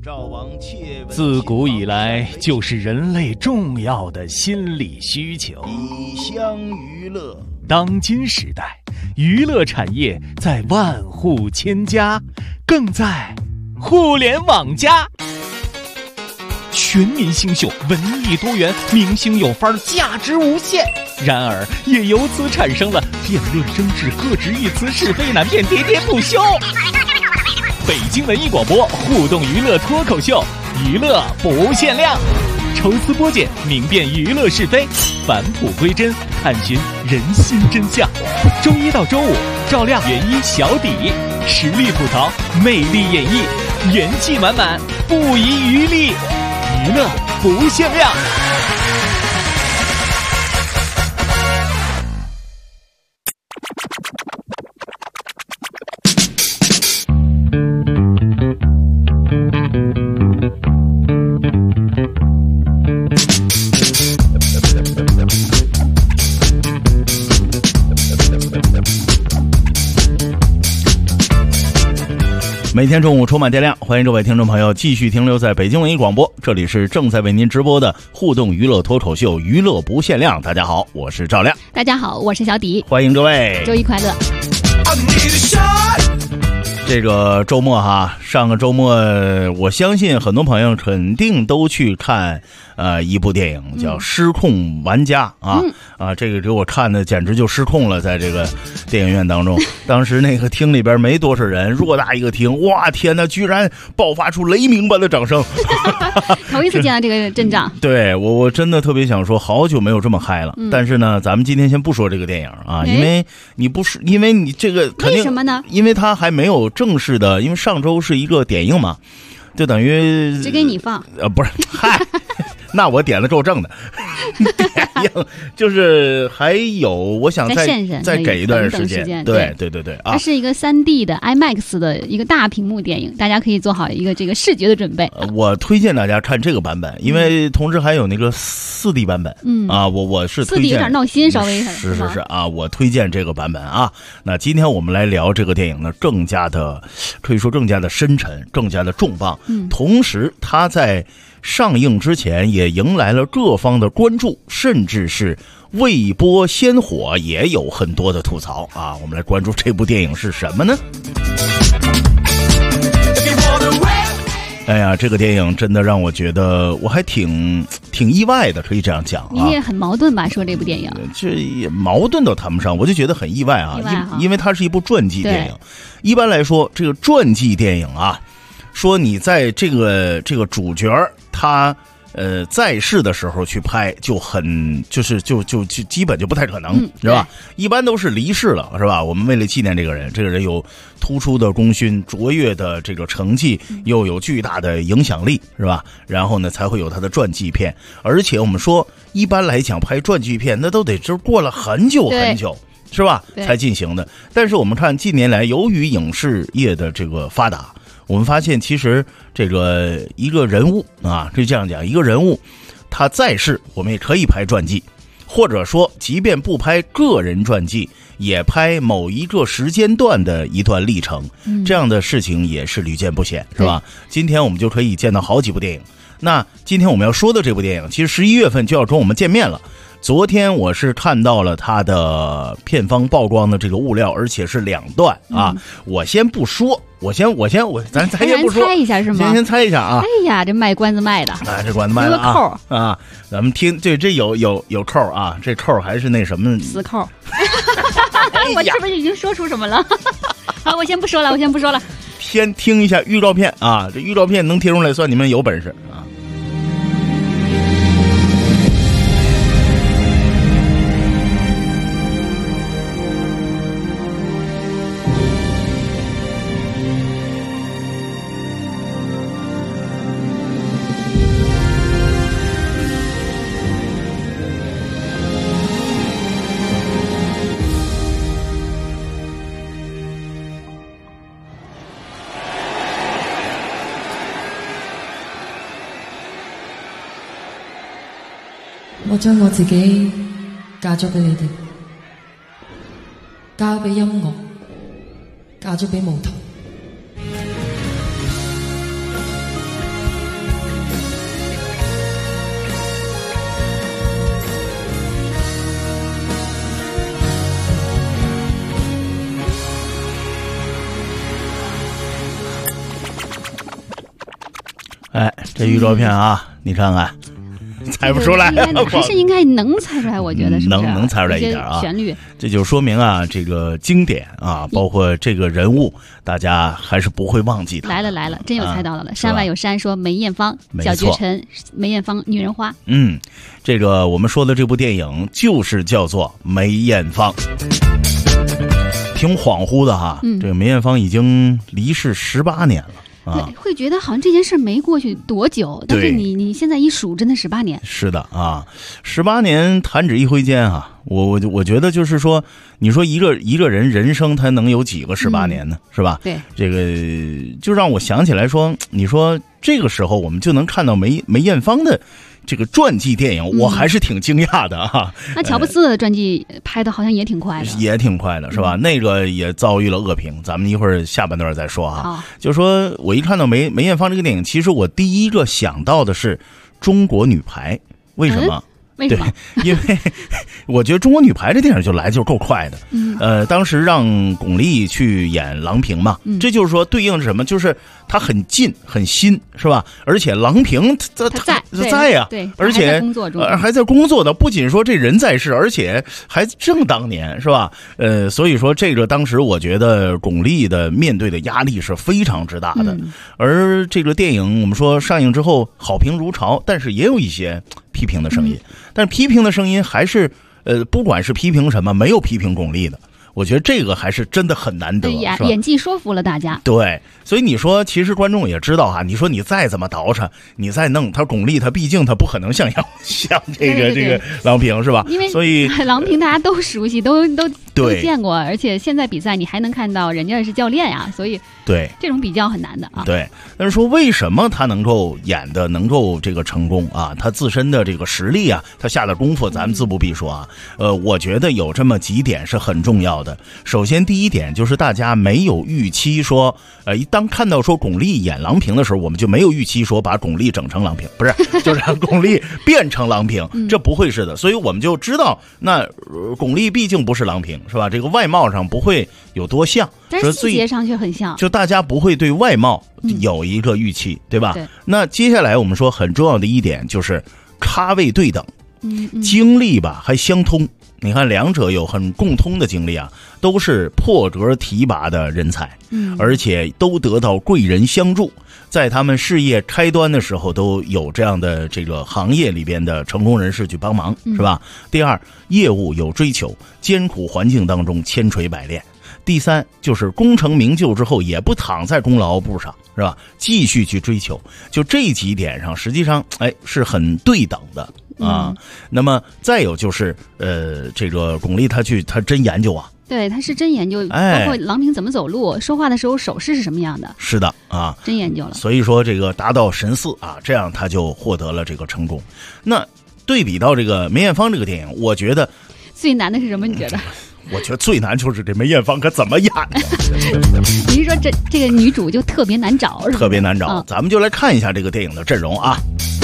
自古以来就是人类重要的心理需求。 以乡娱乐， 当今时代，娱乐产业在万户千家，更在互联网加。全民新秀，文艺多元，明星有范儿，价值无限。然而，也由此产生了辩论争执、各执一词、是非难辨、喋喋不休。北京文艺广播互动娱乐脱口秀，娱乐不限量，抽丝剥茧，明辨娱乐是非，返璞归真，探寻人心真相。周一到周五，照亮原一小底，实力吐槽，魅力演绎，元气满满，不遗余力，娱乐不限量。 每天中午充满电量，欢迎各位听众朋友继续停留在北京文艺广播，这里是正在为您直播的互动娱乐脱口秀，娱乐不限量。大家好，我是赵亮。 大家好，我是小迪。 欢迎各位， 周一快乐。 这个周末哈，上个周末我相信很多朋友肯定都去看一部电影叫《失控玩家》这个给我看的简直就失控了，在这个电影院当中，当时那个厅里边没多少人，偌大一个厅，哇天哪，居然爆发出雷鸣般的掌声。 头一次见到这个阵仗。 对，我真的特别想说，好久没有这么嗨了。但是呢，咱们今天先不说这个电影啊，因为你这个肯定， 为什么呢？ 因为它还没有正式的，因为上周是一个点映嘛，就等于只给你放。 不是，嗨。那我点了够正的，点映就是还有，我想再给一段时间，对啊， 它是一个3D 的 IMAX 的一个大屏幕电影，大家可以做好一个这个视觉的准备。 我推荐大家看这个版本，因为同时还有那个4D 版本，我是推荐 4D 有点闹心，稍微是啊，我推荐这个版本啊。那今天我们来聊这个电影呢，更加的可以说更加的深沉，更加的重磅，同时它在上映之前也迎来了各方的关注，甚至是未播先火，也有很多的吐槽啊。我们来关注这部电影是什么呢？哎呀，这个电影真的让我觉得我还挺意外的，可以这样讲啊。 你也很矛盾吧？说这部电影， 这也矛盾都谈不上，我就觉得很意外啊，因为它是一部传记电影。一般来说，这个传记电影啊，说你在这个主角他在世的时候去拍，就基本就不太可能，是吧？一般都是离世了，是吧？我们为了纪念这个人有突出的功勋、卓越的这个成绩，又有巨大的影响力，是吧？然后呢，才会有他的传记片。而且我们说，一般来讲拍传记片，那都得是过了很久很久，是吧？才进行的。但是我们看近年来，由于影视业的这个发达，我们发现其实这个一个人物啊，就这样讲，一个人物他在世，我们也可以拍传记，或者说即便不拍个人传记，也拍某一个时间段的一段历程，这样的事情也是屡见不鲜，是吧？今天我们就可以见到好几部电影。那今天我们要说的这部电影，其实11月份就要跟我们见面了。昨天我是看到了它的片方曝光的这个物料，而且是2段啊。我先不说，咱先不说， 猜一下是吗？ 先猜一下啊！ 哎呀，这卖关子卖的啊，这关子卖的啊！ 扣啊，咱们听，这有扣啊，这扣还是那什么死扣。我是不是已经说出什么了？好，我先不说了。 先听一下预告片啊，这预告片能贴出来，算你们有本事啊！ 我將我自己嫁咗俾你哋，交俾音樂，嫁咗俾舞台。 哎，这预告片啊，你看看。猜不出来， 还是应该能猜出来，我觉得是能猜出来一点啊。 旋律， 这就说明啊，这个经典啊，包括这个人物，大家还是不会忘记的。 来了，真有猜到了。山外有山说梅艳芳，小绝尘，梅艳芳，女人花。 这个我们说的这部电影就是叫做梅艳芳。挺恍惚的哈，这个梅艳芳已经离世18年了。 对，会觉得好像这件事没过去多久，但是你现在一数，真的18年。 是的啊，18年弹指一挥间啊，我觉得就是说，你说一个人人生他能有几个18年呢？是吧？ 对， 这个就让我想起来说，你说这个时候我们就能看到梅艳芳的这个传记电影，我还是挺惊讶的啊。 那乔布斯的传记拍的好像也挺快的， 也挺快的，是吧？那个也遭遇了恶评，咱们一会儿下半段再说啊。就是说我一看到梅艳芳这个电影，其实我第一个想到的是中国女排，为什么？ 为什么？ 因为我觉得中国女排这电影就来就够快的。当时让巩俐去演郎平嘛，这就是说对应是什么？就是她很近很新，是吧？而且郎平她在呀， 对， 而且还在工作的，不仅说这人在世，而且还正当年，是吧？所以说这个当时我觉得巩俐的面对的压力是非常之大的。而这个电影我们说上映之后好评如潮，但是也有一些批评的声音。但是批评的声音还是不管是批评什么，没有批评巩俐的。我觉得这个还是真的很难得， 演技说服了大家。 对，所以你说其实观众也知道哈，你说你再怎么捯饬，你再弄他巩俐，他毕竟他不可能像这个郎平，是吧？ 因为所以郎平大家都熟悉，都见过，而且现在比赛你还能看到人家是教练呀，所以对这种比较很难的啊。 对，但是说为什么他能够演的能够这个成功啊？他自身的这个实力啊，他下的功夫，咱们自不必说啊。我觉得有这么几点是很重要的。首先第一点就是大家没有预期说，当看到说巩俐演郎平的时候，我们就没有预期说把巩俐整成郎平，不是，就是让巩俐变成郎平，这不会是的。所以我们就知道，那巩俐毕竟不是郎平，是吧？这个外貌上不会有多像， 但是细节上却很像， 就大家不会对外貌有一个预期，对吧？ 对。 那接下来我们说很重要的一点就是咖位对等，经历吧还相通。你看两者有很共通的经历啊，都是破格提拔的人才，而且都得到贵人相助，在他们事业开端的时候都有这样的这个行业里边的成功人士去帮忙，是吧？第二，业务有追求，艰苦环境当中千锤百炼。第三，就是功成名就之后也不躺在功劳簿上，是吧？继续去追求，就这几点上实际上是很对等的啊。那么再有就是这个巩俐她真研究啊， 对，她是真研究，包括郎平怎么走路，说话的时候手势是什么样的， 是的啊， 真研究了。 所以说这个达到神似啊，这样她就获得了这个成功。那对比到这个梅艳芳这个电影，我觉得最难的是什么？你觉得？ 我觉得最难就是这梅艳芳可怎么演呢？ 你是说这个女主就特别难找，是吧？ 特别难找，咱们就来看一下这个电影的阵容啊。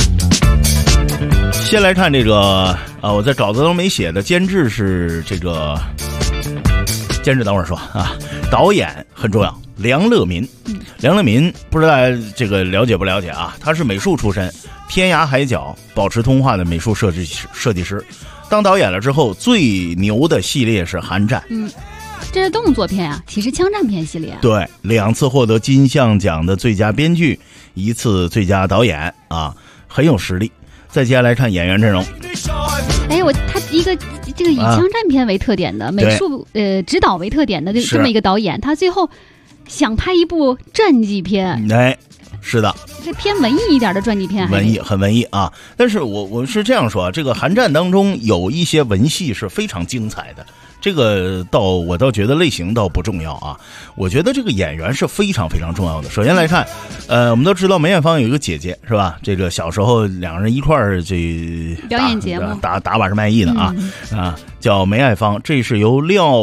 先来看这个我在稿子中没写的监制是这个监制，等会儿说啊。导演很重要，梁乐民。梁乐民不知道大家这个了解不了解啊？他是美术出身，天涯海角、保持通话的美术设计师。当导演了之后，最牛的系列是《寒战》。 这是动作片啊，其实枪战片系列。 对，2次获得金像奖的最佳编剧，1次最佳导演啊，很有实力。再接下来看演员阵容。 他一个这个以枪战片为特点的、美术指导为特点的这么一个导演，他最后想拍一部传记片。 是的， 这偏文艺一点的传记片， 很文艺啊。但是我是这样说啊，这个《寒战》当中有一些文戏是非常精彩的。这个我倒觉得类型倒不重要啊，我觉得这个演员是非常非常重要的。首先来看，我们都知道梅艳芳有一个姐姐是吧？这个小时候两人一块儿表演节目打把式卖艺的叫梅爱芳，这是由廖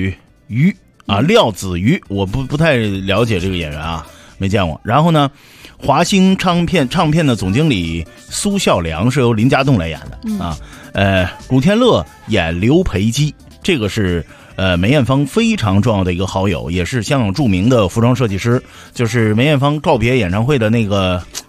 子瑜，我不太了解这个演员啊，没见过。然后呢，华星唱片的总经理苏孝良是由林家栋来演的古天乐演刘培基，这个是梅艳芳非常重要的一个好友，也是香港著名的服装设计师，就是梅艳芳告别演唱会的那个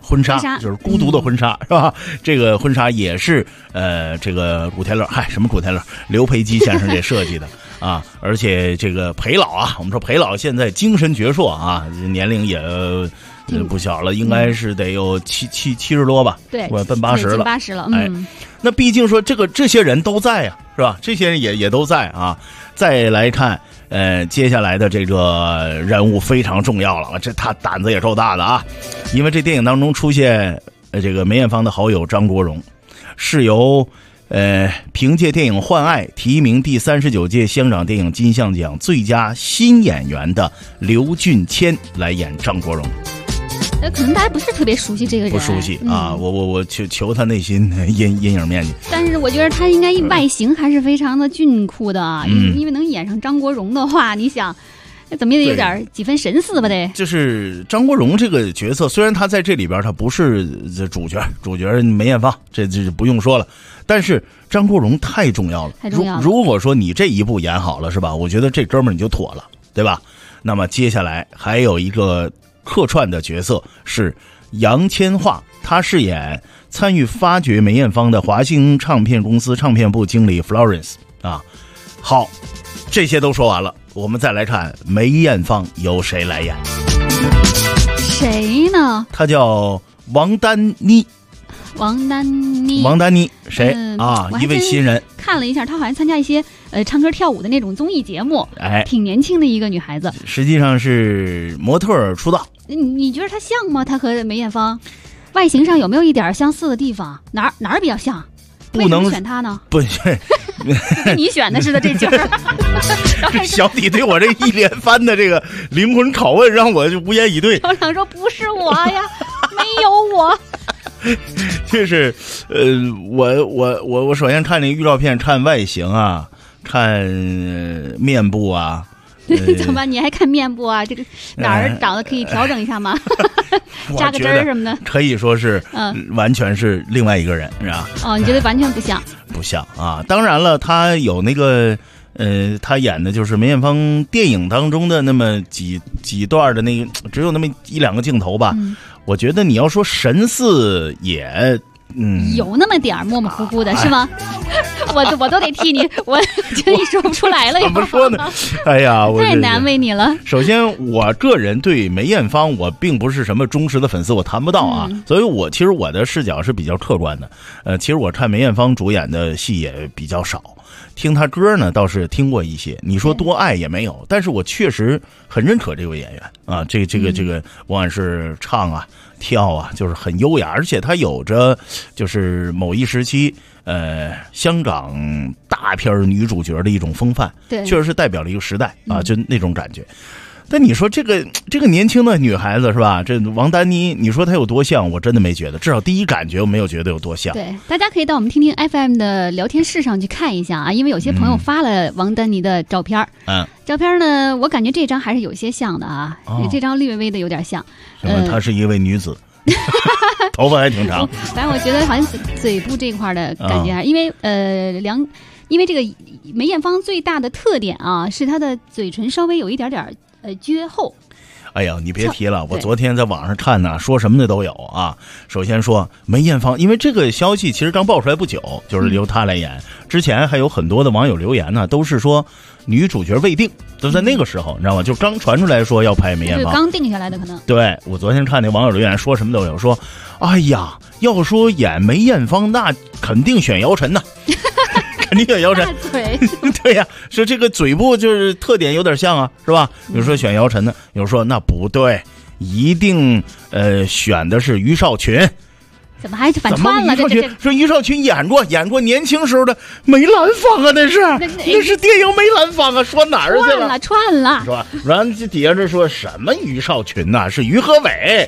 婚纱就是孤独的婚纱，是吧？这个婚纱也是这个古天乐，什么古天乐，刘培基先生给设计的啊。而且这个裴老啊，我们说裴老现在精神矍铄啊，年龄也不小了，应该是得有70多吧？ 对， 我奔80了 ，80了。 那毕竟说这些人都在啊，是吧？这些人也都在啊。再来看接下来的这个人物非常重要了，这他胆子也够大的啊，因为这电影当中出现这个梅艳芳的好友张国荣，是由凭借电影《幻爱》提名第39届香港电影金像奖最佳新演员的刘俊谦来演张国荣。 可能大家不是特别熟悉这个人， 不熟悉啊！我求他内心阴影面积。 但是我觉得他应该外形还是非常的俊酷的啊，因为能演上张国荣的话，你想，怎么也得有点几分神似吧？得。就是张国荣这个角色，虽然他在这里边他不是主角梅艳芳，这不用说了。但是张国荣太重要了，如果说你这一部演好了，是吧？我觉得这哥们儿你就妥了，对吧？那么接下来还有一个客串的角色是杨千嬅，她饰演参与发掘梅艳芳的华星唱片公司唱片部经理 Florence 啊。好，这些都说完了，我们再来看梅艳芳由谁来演？ 谁呢？ 她叫王丹妮。 王丹妮谁啊？一位新人。 看了一下，她好像参加一些唱歌跳舞的那种综艺节目，挺年轻的一个女孩子。 实际上是模特出道。 你觉得她像吗？她和梅艳芳外形上有没有一点相似的地方？哪儿比较像？为什么选她呢？ 不， 就跟你选的似的这角儿。 小弟对我这一连番的这个灵魂拷问，让我就无言以对。 小想说不是我呀，没有我。 就是我首先看那预告片，看外形啊，看面部啊。 怎么你还看面部啊？这个哪儿长得可以调整一下吗？扎个针儿什么的， 可以说是完全是另外一个人，是吧？ 哦，你觉得完全不像？ 不像啊！当然了，他有那个他演的就是梅艳芳电影当中的那么几段的那个，只有那么1-2个镜头吧。我觉得你要说神似也有那么点儿模模糊糊的，是吗？我都得替你，我觉得你说不出来了。 怎么说呢？哎呀，我太难为你了。 首先，我个人对梅艳芳我并不是什么忠实的粉丝，我谈不到啊。所以其实我的视角是比较客观的。其实我看梅艳芳主演的戏也比较少，听她歌呢倒是听过一些。你说多爱也没有，但是我确实很认可这位演员啊。这个不管是唱啊、跳啊，就是很优雅，而且她有着就是某一时期香港大片女主角的一种风范，对，确实是代表了一个时代啊，就那种感觉。但你说这个年轻的女孩子是吧？这王丹妮，你说她有多像？我真的没觉得，至少第一感觉我没有觉得有多像。 对，大家可以到我们听听 FM 的聊天室上去看一下啊，因为有些朋友发了王丹妮的照片。照片呢，我感觉这张还是有些像的啊，这张略微的有点像。 她是一位女子。头发还挺长， 反正我觉得好像嘴部这块的感觉，因为因为这个梅艳芳最大的特点啊，是她的嘴唇稍微有一点撅厚。 哎呀，你别提了，我昨天在网上看呢，说什么的都有啊。首先说梅艳芳，因为这个消息其实刚爆出来不久，就是由她来演。之前还有很多的网友留言呢，都是说女主角未定，都在那个时候，你知道吗？就刚传出来说要拍梅艳芳， 刚定下来的可能。对， 我昨天看那网友留言说什么都有，说，哎呀，要说演梅艳芳，那肯定选姚晨呐。肯定选姚晨，对呀，说这个嘴部就是特点有点像啊，是吧？有说选姚晨的，有说那不对，一定选的是于少群。 怎么还反串了？ 说于少群演过年轻时候的梅兰芳啊，那是电影梅兰芳啊，说哪儿去了？ 串了， 是吧？然后这底下这说什么于少群呐，是于和伟。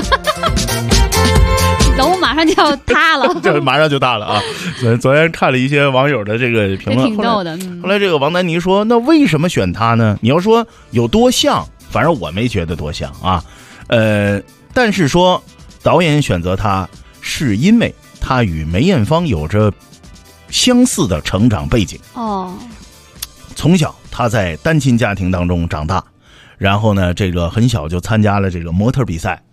楼马上就要塌了， 这马上就塌了啊！昨天看了一些网友的这个评论， 挺逗的。 后来这个王丹妮说：“那为什么选他呢？你要说有多像，反正我没觉得多像啊。但是说导演选择他，是因为他与梅艳芳有着相似的成长背景哦。从小他在单亲家庭当中长大，然后呢，这个很小就参加了这个模特比赛。”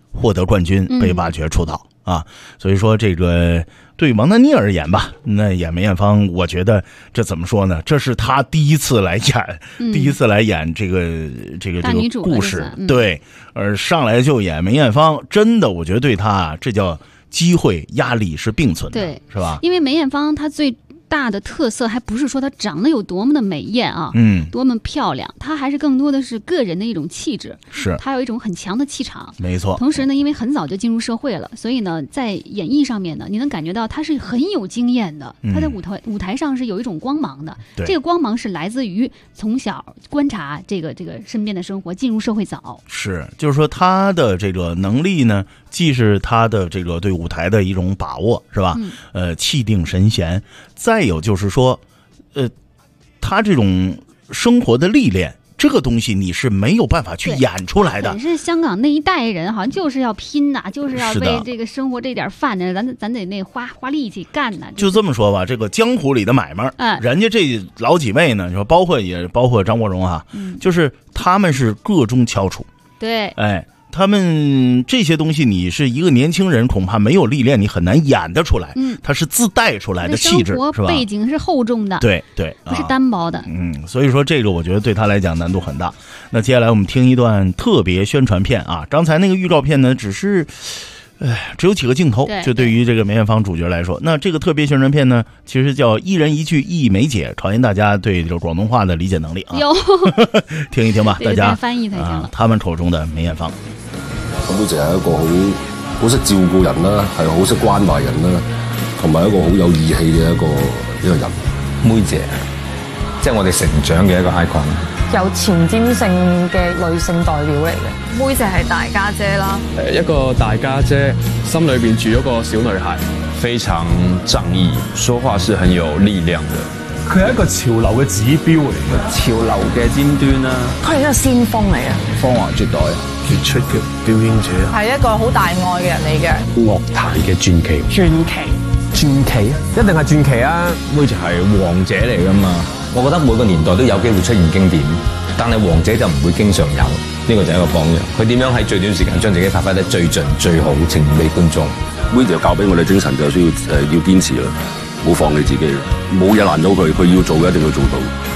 获得冠军，被挖掘出道啊。所以说这个对王丹妮而言吧，那演梅艳芳，我觉得这怎么说呢？这是她第一次来演这个故事，对，而上来就演梅艳芳，真的我觉得对她这叫机会压力是并存的， 对， 是吧？ 因为梅艳芳她最大的特色还不是说她长得有多么的美艳啊，多么漂亮，她还是更多的是个人的一种气质， 是她有一种很强的气场， 没错。 同时呢，因为很早就进入社会了，所以呢，在演绎上面呢，你能感觉到她是很有经验的，她在舞台上是有一种光芒的，这个光芒是来自于从小观察这个身边的生活，进入社会早， 是，就是说她的这个能力呢，既是她的这个对舞台的一种把握，是吧？气定神闲。再有就是说，他这种生活的历练，这个东西你是没有办法去演出来的。 本身香港那一代人好像就是要拼呐，就是要为这个生活这点饭呢，咱得那花力气干呐。 就这么说吧，这个江湖里的买卖，人家这老几位呢，说包括张国荣啊，就是他们是个中翘楚。 对， 哎。他们这些东西，你是一个年轻人，恐怕没有历练，你很难演得出来。它是自带出来的气质，是吧？ 背景是厚重的， 对， 不是单薄的。 所以说这个我觉得对他来讲难度很大。那接下来我们听一段特别宣传片啊，刚才那个预告片呢，只有几个镜头，就对于这个梅艳芳主角来说，那这个特别宣传片呢，其实叫一人一句一梅姐，考验大家对这个广东话的理解能力啊。听一听吧，大家翻译才行了。 他们口中的梅艳芳。 梅姐係一個好識照顧人啦，係好識關懷人啦，同埋一個好有義氣嘅一個人。 梅姐，即係我哋成長嘅一個 icon。 有前瞻性嘅女性代表嚟嘅，梅姐係大家姐啦。 一個大家姐，心裏邊住咗個小女孩， 非常仗義，說話是很有力量的。 佢係一個潮流嘅指標嚟嘅， 潮流嘅尖端啦。 佢係一個先鋒嚟嘅， 風華絕代，傑出嘅表演者， 係一個好大愛嘅人嚟嘅。 樂壇嘅傳奇， 傳奇一定係傳奇啊！ 梅姐係王者嚟㗎嘛。我覺得每個年代都有機會出現經典，但係王者就唔會經常有，呢個就係一個榜樣。佢點樣喺最短時間將自己發揮得最盡最好，呈現俾觀眾。 梅姐教俾我哋精神就需要堅持啦。冇放棄自己，冇嘢難到佢，佢要做嘅一定要做到。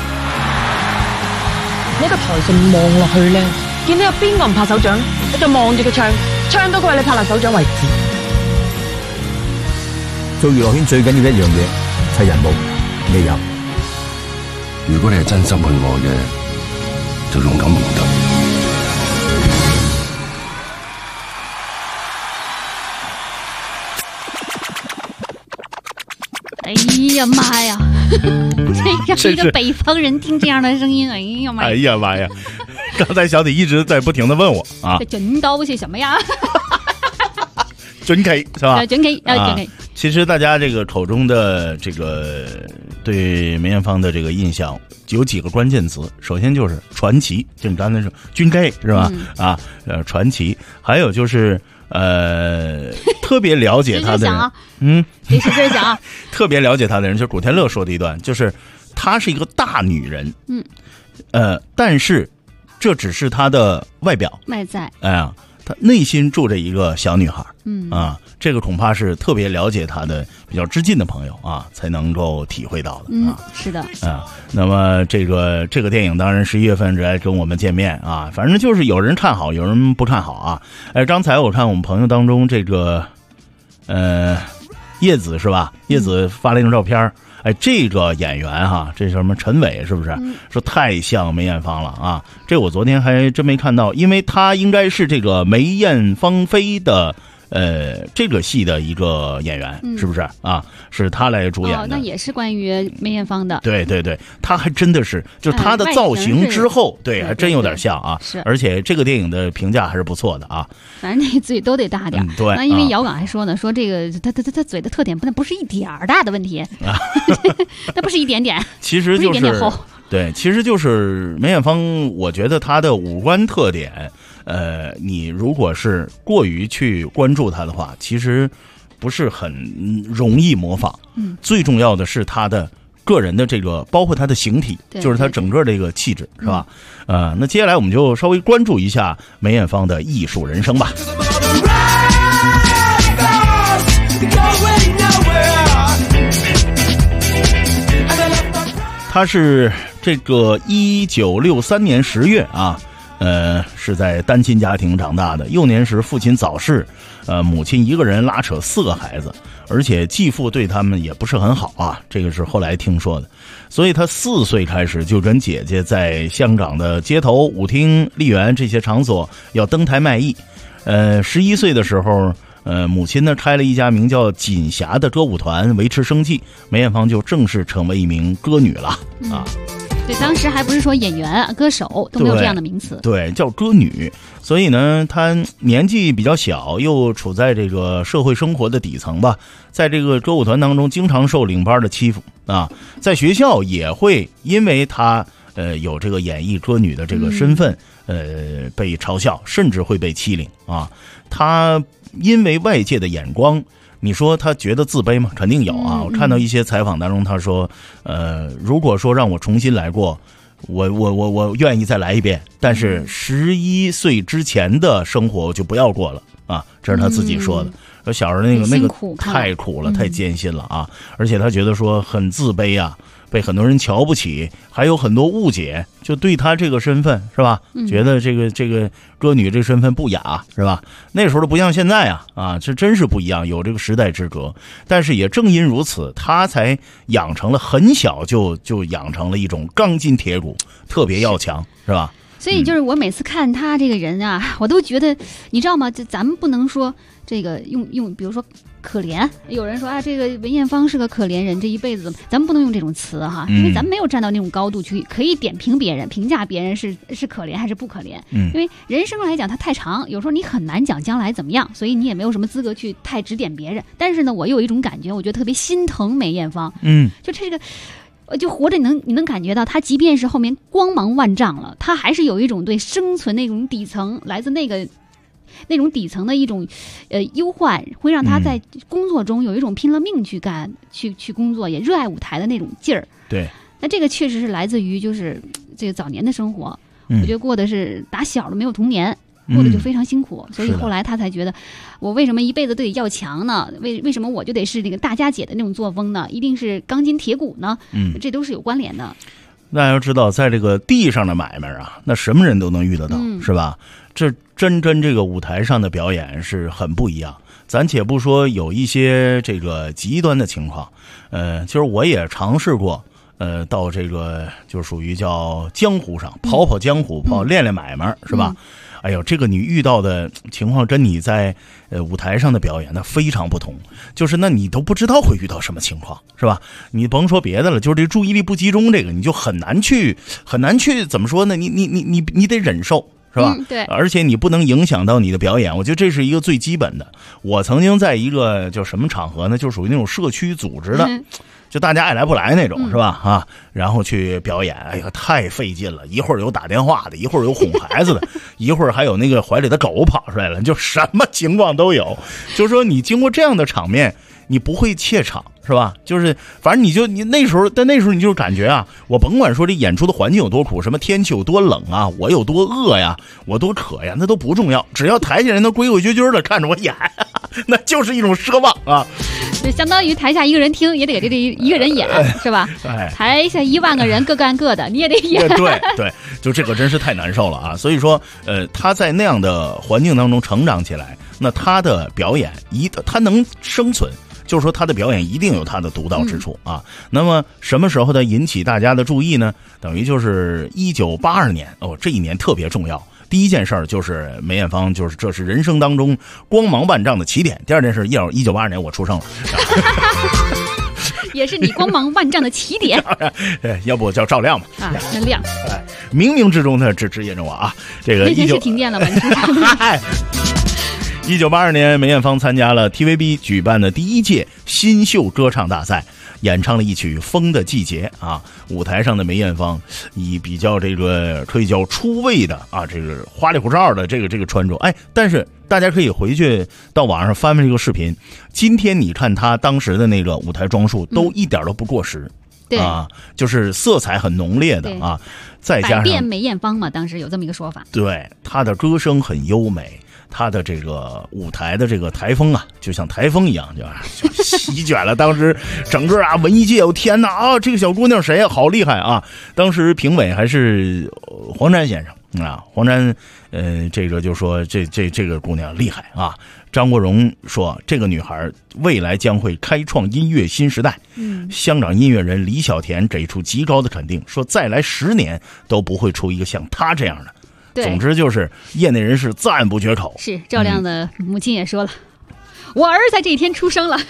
你喺個台上望落去咧，見到有邊個唔拍手掌，你就望住佢唱到佢話你拍爛手掌為止。 做娛樂圈最緊要一樣嘢係人冇，你有。 如果你係真心去愛嘅，就勇敢面對。 哎呀妈呀！这让一个北方人听这样的声音，哎呀妈呀！ 哎呀妈呀！刚才小李一直在不停的问我啊， 这准刀是什么呀？ 准 K 是吧？ 准 K 准 K。 其实大家这个口中的这个对梅艳芳的这个印象有几个关键词，首先就是传奇，就你刚才说军 K 是吧？传奇，还有就是特别了解他的人， 你使劲想啊， 特别了解他的人，就是古天乐说的一段，就是她是一个大女人，但是这只是她的外表外在， 她内心住着一个小女孩，这个恐怕是特别了解她的比较知近的朋友啊，才能够体会到的啊。 是的那么这个电影当然11月份来跟我们见面啊，反正就是有人看好，有人不看好啊。刚才我看我们朋友当中这个叶子是吧？叶子发了一张照片，这个演员哈，这是什么陈伟是不是？说太像梅艳芳了啊！这我昨天还真没看到，因为他应该是这个梅艳芳妃的这个戏的一个演员，是不是啊？是他来主演的。 那也是关于梅艳芳的。 对对对，他还真的是，就是他的造型之后，对，还真有点像啊。 是， 而且这个电影的评价还是不错的啊。 反正那嘴都得大点。 对。 那因为姚岗还说呢，说这个他嘴的特点不是一点儿大的问题，那不是一点点， 其实就是一点点厚。 对，其实就是梅艳芳，我觉得她的五官特点，你如果是过于去关注她的话，其实不是很容易模仿。最重要的是她的个人的这个，包括他的形体，就是他整个这个气质，是吧？那接下来我们就稍微关注一下梅艳芳的艺术人生吧。他是这个1963年10月啊，是在单亲家庭长大的。幼年时父亲早逝，母亲一个人拉扯4个孩子，而且继父对他们也不是很好啊，这个是后来听说的。所以他4岁开始就跟姐姐在香港的街头、舞厅、丽园这些场所要登台卖艺。11岁的时候，母亲呢开了一家名叫锦霞的歌舞团维持生计，梅艳芳就正式成为一名歌女了啊。 对，当时还不是说演员、歌手都没有这样的名词， 对，叫歌女。所以呢，她年纪比较小，又处在这个社会生活的底层吧，在这个歌舞团当中，经常受领班的欺负啊。在学校也会因为她有这个演艺歌女的这个身份，被嘲笑，甚至会被欺凌啊。她因为外界的眼光。你说他觉得自卑吗？肯定有啊！我看到一些采访当中，他说，如果说让我重新来过，我愿意再来一遍，但是11岁之前的生活我就不要过了啊！这是他自己说的。说小时候那个太苦了，太艰辛了啊！而且他觉得说很自卑啊，被很多人瞧不起，还有很多误解，就对他这个身份是吧？觉得这个歌女这个身份不雅是吧？那时候都不像现在啊，这真是不一样，有这个时代之隔。但是也正因如此，他才养成了很小就养成了一种钢筋铁骨，特别要强是吧？ 所以就是我每次看他这个人啊，我都觉得，你知道吗？咱们不能说这个用，比如说可怜。有人说啊，这个梅艳芳是个可怜人，这一辈子咱们不能用这种词哈，因为咱们没有站到那种高度去可以点评别人、评价别人是可怜还是不可怜。因为人生来讲它太长，有时候你很难讲将来怎么样，所以你也没有什么资格去太指点别人。但是呢，我有一种感觉，我觉得特别心疼梅艳芳。就这个。就活着，你能感觉到他，即便是后面光芒万丈了，他还是有一种对生存那种底层来自那种底层的一种忧患，会让他在工作中有一种拼了命去干、去工作，也热爱舞台的那种劲儿。 对， 那这个确实是来自于就是这个早年的生活，我觉得过的是打小的没有童年。过得就非常辛苦，所以后来他才觉得，我为什么一辈子都得要强呢？为什么我就得是那个大家姐的那种作风呢？一定是钢筋铁骨呢？这都是有关联的。 大家要知道，在这个地上的买卖啊，那什么人都能遇得到，是吧？这真跟这个舞台上的表演是很不一样。咱且不说有一些这个极端的情况，其实我也尝试过。到这个就属于叫江湖上跑江湖，练练买卖，是吧？哎呦，这个你遇到的情况跟你在舞台上的表演那非常不同，就是那你都不知道会遇到什么情况，是吧？你甭说别的了，就是这注意力不集中，这个你就很难去怎么说呢？你得忍受。是吧？ 对， 而且你不能影响到你的表演，我觉得这是一个最基本的。我曾经在一个叫什么场合呢，就属于那种社区组织的，就大家爱来不来那种，是吧？啊，然后去表演，哎呀，太费劲了，一会儿有打电话的，一会儿有哄孩子的，一会儿还有那个怀里的狗跑出来了，就什么情况都有。就是说，你经过这样的场面，你不会怯场。是吧？就是反正你那时候你就感觉啊，我甭管说这演出的环境有多苦，什么天气有多冷啊，我有多饿呀，我多渴呀，那都不重要，只要台下人都规规矩矩的看着我演，那就是一种奢望啊。 就相当于台下一个人听也得给这一个人演，是吧？台下1万个人各干各的，你也得演。 对，就这个真是太难受了啊！所以说，他在那样的环境当中成长起来，那他的表演他能生存。就是说他的表演一定有他的独到之处啊。那么什么时候他引起大家的注意呢？等于就是1982年这一年特别重要。第一件事儿就是梅艳芳，就是这是人生当中光芒万丈的起点。第二件事，1982年我出生了。 也是你光芒万丈的起点。 要不叫赵亮嘛？ 啊，那亮。 冥冥之中的指引着我啊。这个那天是停电了吗 ？1982年，梅艳芳参加了 TVB 举办的第1届新秀歌唱大赛，演唱了一曲《风的季节》啊。舞台上的梅艳芳以比较这个可以叫出位的啊，这个花里胡哨的这个穿着，但是大家可以回去到网上翻翻这个视频。今天你看她当时的那个舞台装束，都一点都不过时。 对啊，就是色彩很浓烈的啊，再加上百变梅艳芳嘛，当时有这么一个说法。 对，他的歌声很优美。他的这个舞台的这个台风啊，就像台风一样，就席卷了当时整个文艺界。我天哪啊，这个小姑娘谁啊，好厉害啊！当时评委还是黄沾先生啊，黄沾，这个就说这个姑娘厉害啊。张国荣说，这个女孩未来将会开创音乐新时代。香港音乐人李小田给出极高的肯定，说再来10年都不会出一个像她这样的。总之就是业内人士赞不绝口。 是赵亮的母亲也说了，我儿在这一天出生了。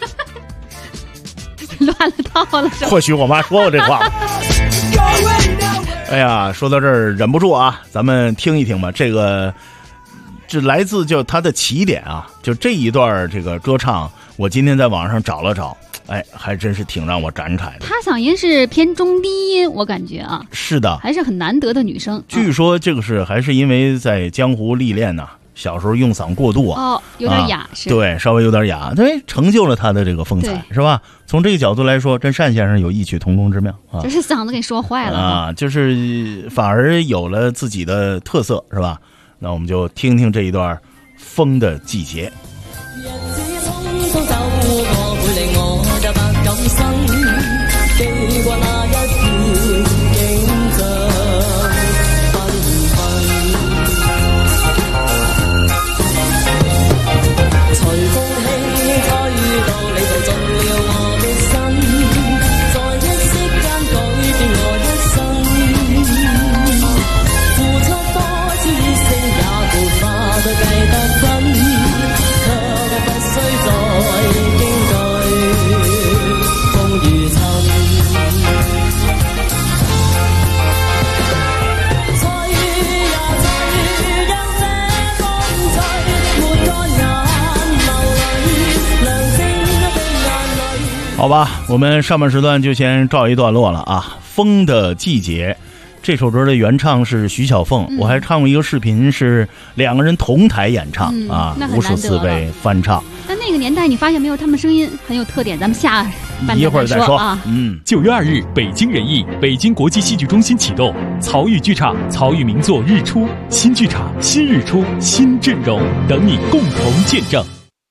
乱了套了。 或许我妈说过这话吧。哎呀，说到这儿忍不住啊，咱们听一听吧。这来自就他的起点啊，就这一段这个歌唱，我今天在网上找了找。哎，还真是挺让我感慨的。 她嗓音是偏中低音，我感觉啊， 是的， 还是很难得的女生。 据说这个还是因为在江湖历练呐，小时候用嗓过度啊， 有点哑，是对，稍微有点哑，对，成就了她的这个风采，是吧？从这个角度来说，跟单先生有异曲同工之妙啊， 就是嗓子给说坏了啊，就是反而有了自己的特色，是吧？那我们就听听这一段《风的季節》。 記過那一段景象，繽紛。隨風輕吹到你就進了我的身，在一息間改變我一生。付出多知性也沒法對計得真，卻不需再驚懼。 好吧，我们上半时段就先告一段落了啊。风的季节这首歌的原唱是徐小凤，我还看过一个视频是2个人同台演唱啊，50次被翻唱。 但那个年代你发现没有，他们声音很有特点，咱们下半一会儿再说啊。 9月2日，北京人艺北京国际戏剧中心启动曹禺剧场曹禺名作日出新剧场新日出新阵容，等你共同见证。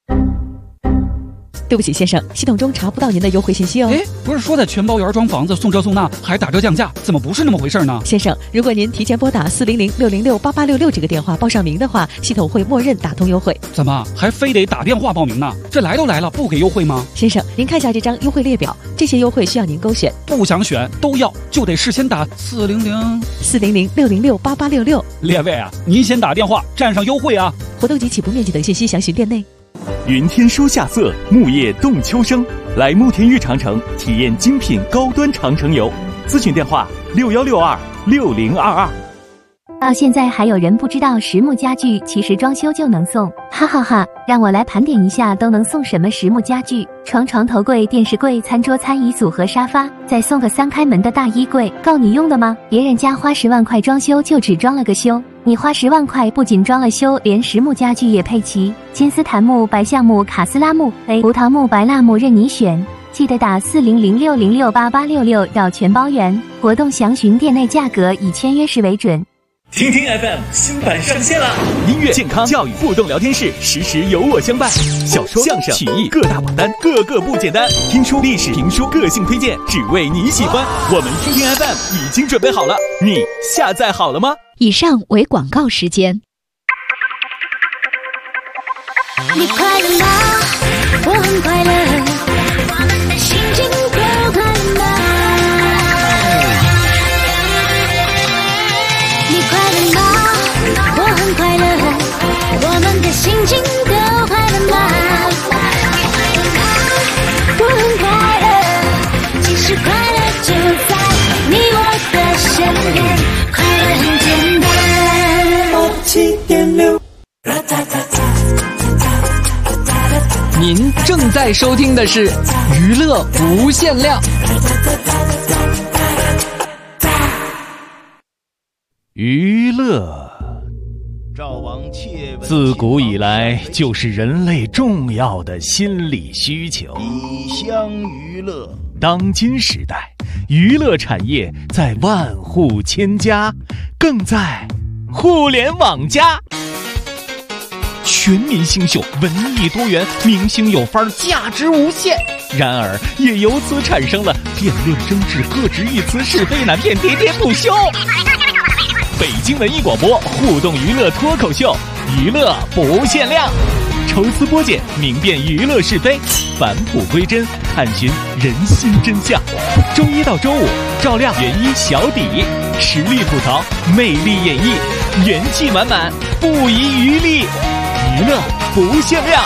对不起，先生，系统中查不到您的优惠信息哦。 哎，不是说的全包原装房子送这送那，还打折降价，怎么不是那么回事呢？ 先生，如果您提前拨打400-606-8866这个电话报上名的话，系统会默认打通优惠。 怎么还非得打电话报名呢？这来都来了，不给优惠吗？ 先生，您看下这张优惠列表，这些优惠需要您勾选。 不想选都要，就得事先打 400-606-8866。 列位啊，您先打电话占上优惠啊！ 活动及起步面积等信息详询店内。 云天书夏色，木叶动秋声，来慕田峪长城体验精品高端长城游。咨询电话61626022。 到现在还有人不知道实木家具其实装修就能送，哈哈哈！让我来盘点一下都能送什么实木家具：床头柜、电视柜、餐桌、餐椅组合沙发，再送个3开门的大衣柜，够你用的吗？别人家花10万块装修就只装了个修，你花10万块不仅装了修，连实木家具也配齐，金丝檀木、白橡木、卡斯拉木、葡萄木、白蜡木任你选。记得打400-606-8866绕全包圆，活动详询店内价格，以签约时为准。 听听 FM 新版上线了，音乐、健康、教育、互动聊天室，时时有我相伴。小说、相声、曲艺各大榜单，个个不简单。听书、历史、评书，个性推荐，只为你喜欢。我们听听 FM 已经准备好了，你下载好了吗？ 以上为广告时间。 你快乐吗？我很快乐，我们的心情都快乐吗？你快乐吗？我很快乐，我们的心情都快乐吗？我很快乐，其实快乐就在你我的身边，快乐很简单。7.6。 您正在收听的是娱乐无限量。 娱乐自古以来就是人类重要的心理需求。 以相娱乐。 当今时代， 娱乐产业在万户千家，更在互联网加。全民新秀，文艺多元，明星有范儿，价值无限。然而，也由此产生了辩论争执、各执一词、是非难辨、喋喋不休。北京文艺广播互动娱乐脱口秀，娱乐不限量，抽丝剥茧，明辨娱乐是非，返璞归真，探寻人心真相。周一到周五，照亮原一小底，实力吐槽，魅力演绎，元气满满，不遗余力，娱乐不限量。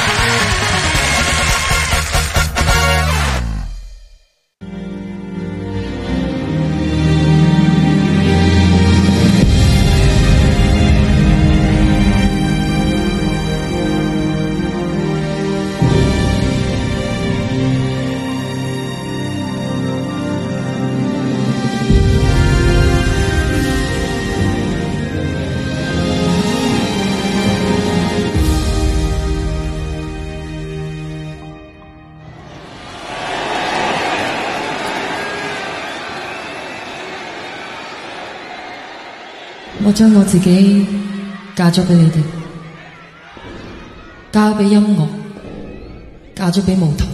我將我自己嫁咗俾你哋，交俾音樂，嫁咗俾舞台。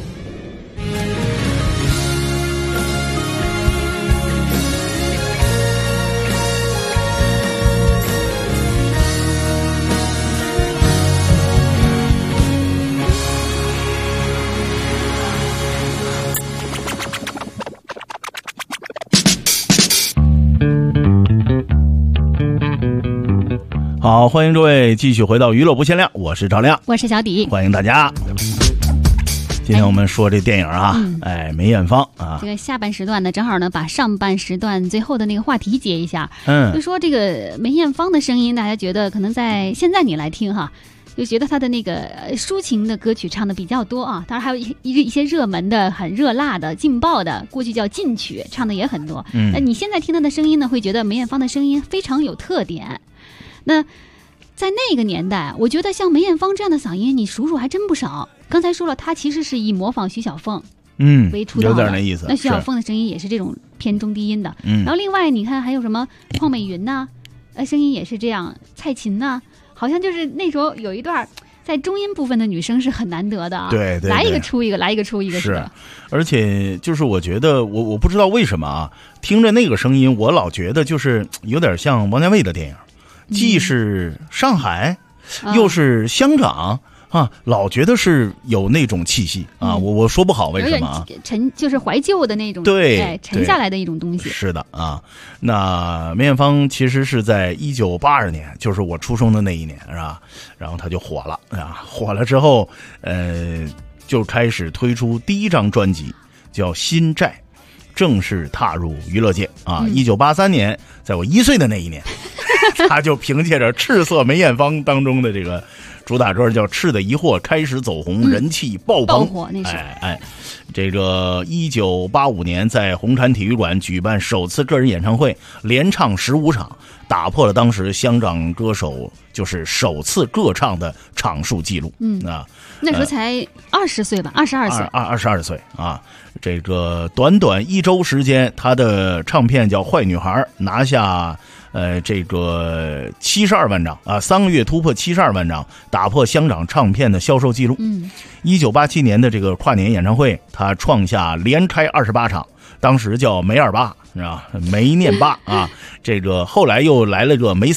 好，欢迎各位继续回到娱乐不限量，我是赵亮， 我是小底， 欢迎大家。今天我们说这电影啊，梅艳芳啊， 这个下半时段呢，正好呢把上半时段最后的那个话题接一下。就说这个梅艳芳的声音，大家觉得可能在现在你来听哈，就觉得她的那个抒情的歌曲唱的比较多啊，当然还有一些热门的、很热辣的、劲爆的，过去叫劲曲，唱的也很多。那你现在听她的声音呢，会觉得梅艳芳的声音非常有特点。那在那个年代，我觉得像梅艳芳这样的嗓音，你数数还真不少。刚才说了，她其实是以模仿徐小凤为出道的， 有点那意思。 那徐小凤的声音也是这种偏中低音的。然后另外你看还有什么邝美云呐，声音也是这样。蔡琴呐，好像就是那时候有一段在中音部分的女生是很难得的啊。 对， 来一个出一个，来一个出一个是。而且就是我觉得我不知道为什么啊，听着那个声音，我老觉得就是有点像王家卫的电影。既是上海，又是香港啊，老觉得是有那种气息啊，我说不好为什么啊， 就是怀旧的那种， 对， 沉下来的一种东西。 是的啊，那梅艳芳其实是在1982年，就是我出生的那一年，是吧？然后她就火了啊，火了之后，就开始推出第一张专辑，叫《心债》。正式踏入娱乐界啊！1983年，在我1岁的那一年，他就凭借着《赤色梅艳芳》当中的这个主打歌叫《赤的疑惑》开始走红，人气爆棚。 爆火那是。 这个1985年在红磡体育馆举办首次个人演唱会，连唱15场，打破了当时香港歌手就是首次个唱的场数记录。 那时候才20岁吧，22岁 ，22岁啊！这个短短1周时间，他的唱片叫《坏女孩》，拿下这个72万张啊，3个月突破72万张，打破香港唱片的销售记录。1987年的这个跨年演唱会，他创下连开28场，当时叫梅28，是吧？梅念8啊，这个后来又来了个梅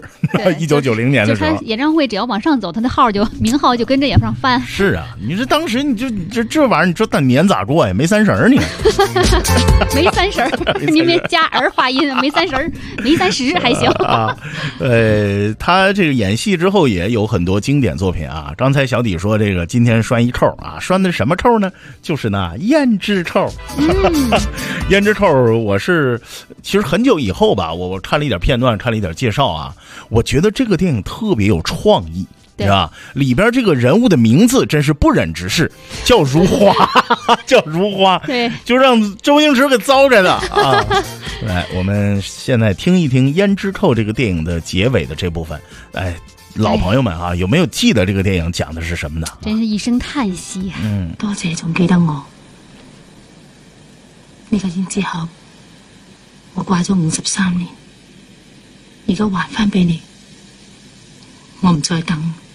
30。1990年的时候， 就他演唱会只要往上走，他的名号就跟着也往上翻。 是啊，你说当时你就这玩意儿，你说那年咋过呀？梅30你。 梅30，你别加儿化音，梅30，梅30还行啊。他这个演戏之后也有很多经典作品啊。刚才小底说这个今天拴一扣啊，拴的什么扣呢？就是那胭脂扣。胭脂扣，我是其实很久以后吧，我看了一点片段，看了一点介绍啊，我觉得这个电影特别有创意。对吧？里边这个人物的名字真是不忍直视，叫如花，叫如花， 对， 就让周星驰给糟践的啊！来，我们现在听一听《胭脂扣》这个电影的结尾的这部分。哎，老朋友们啊，有没有记得这个电影讲的是什么呢？ 真是一声叹息。 多謝仲記得我， 呢個胭脂盒我掛咗53年，而家還翻俾你，我唔再等。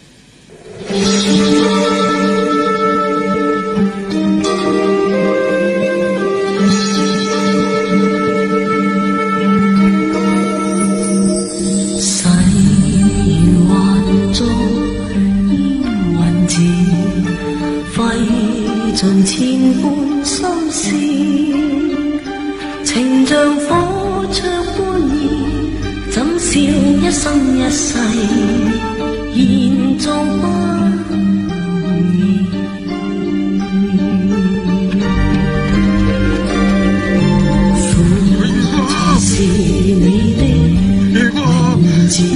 細如幻中煙雲字，費盡千般心事，情像火灼般熱，怎笑一生一世，延續不易。苦才是你的名字，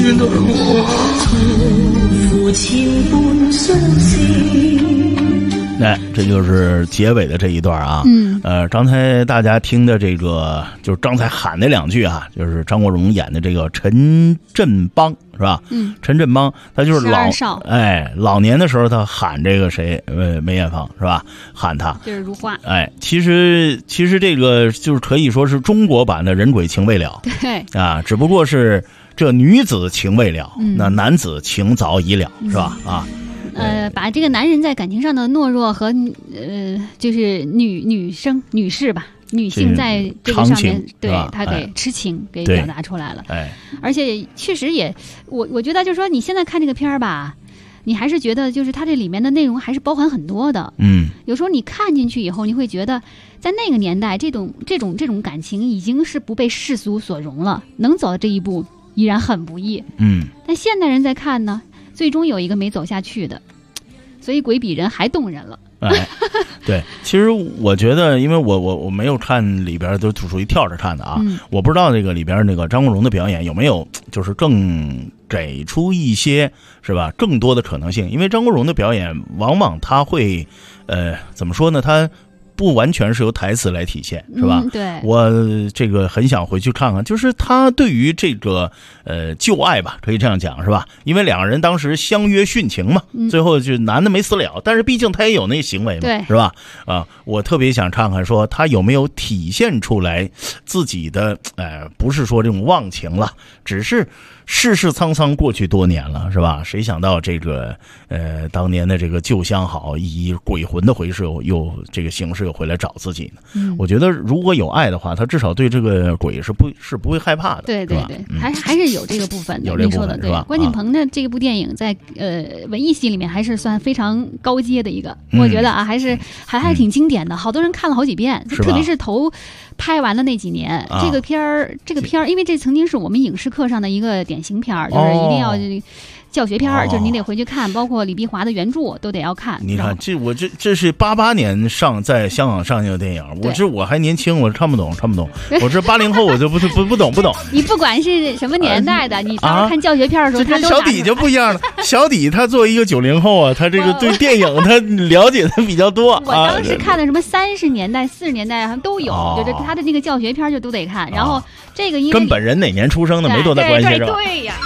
重複千般相思。 这就是结尾的这一段啊。刚才大家听的这个，就是刚才喊那2句啊，就是张国荣演的这个陈振邦，是吧？陈振邦他就是老年的时候他喊这个谁梅艳芳，是吧？喊他就是如花。 其实这个就是可以说是中国版的人鬼情未了。 对啊，只不过是这女子情未了，那男子情早已了，是吧？啊。 把这个男人在感情上的懦弱和就是女士吧，女性在这个上面，对他给痴情给表达出来了。而且确实也，我觉得就是说，你现在看这个片儿吧，你还是觉得就是它这里面的内容还是包含很多的。有时候你看进去以后，你会觉得在那个年代，这种感情已经是不被世俗所容了，能走到这一步依然很不易。但现代人在看呢，最终有一个没走下去的，所以鬼比人还动人了。 对，其实我觉得，因为我没有看里边，都属于跳着看的啊，我不知道这个里边那个张国荣的表演有没有就是更给出一些是吧更多的可能性，因为张国荣的表演往往他会怎么说呢，他不完全是由台词来体现，是吧？ 对， 我这个很想回去看看，就是他对于这个旧爱吧，可以这样讲，是吧？因为2个人当时相约殉情嘛，最后就男的没死了，但是毕竟他也有那行为嘛， 对， 是吧？啊，我特别想看看说他有没有体现出来自己的不是说这种忘情了，只是世事沧桑过去多年了，是吧？谁想到这个当年的这个旧相好以鬼魂的回事又这个形式又回来找自己呢？我觉得如果有爱的话，他至少对这个鬼是不会害怕的。 对对对，还是有这个部分的。 有这部分你说的对。 是吧？ 关锦鹏的这部电影在文艺系里面还是算非常高阶的一个，我觉得啊还还挺经典的，好多人看了好几遍，特别是头拍完了那几年，这个片儿，因为这曾经是我们影视课上的一个典型片儿，就是一定要教学片儿，就是你得回去看，包括李碧华的原著都得要看。 你看，这是88年在香港上映的电影，我还年轻，我看不懂，我这80后我就不懂。 你不管是什么年代的，你到时候看教学片的时候， 这跟小底就不一样了。小底他作为一个90后啊，他这个对电影他了解的比较多。 我当时看的什么30年代、40年代都有，就是他的那个教学片就都得看。然后这个因为跟本人哪年出生的没多大关系，是吧？ 对呀。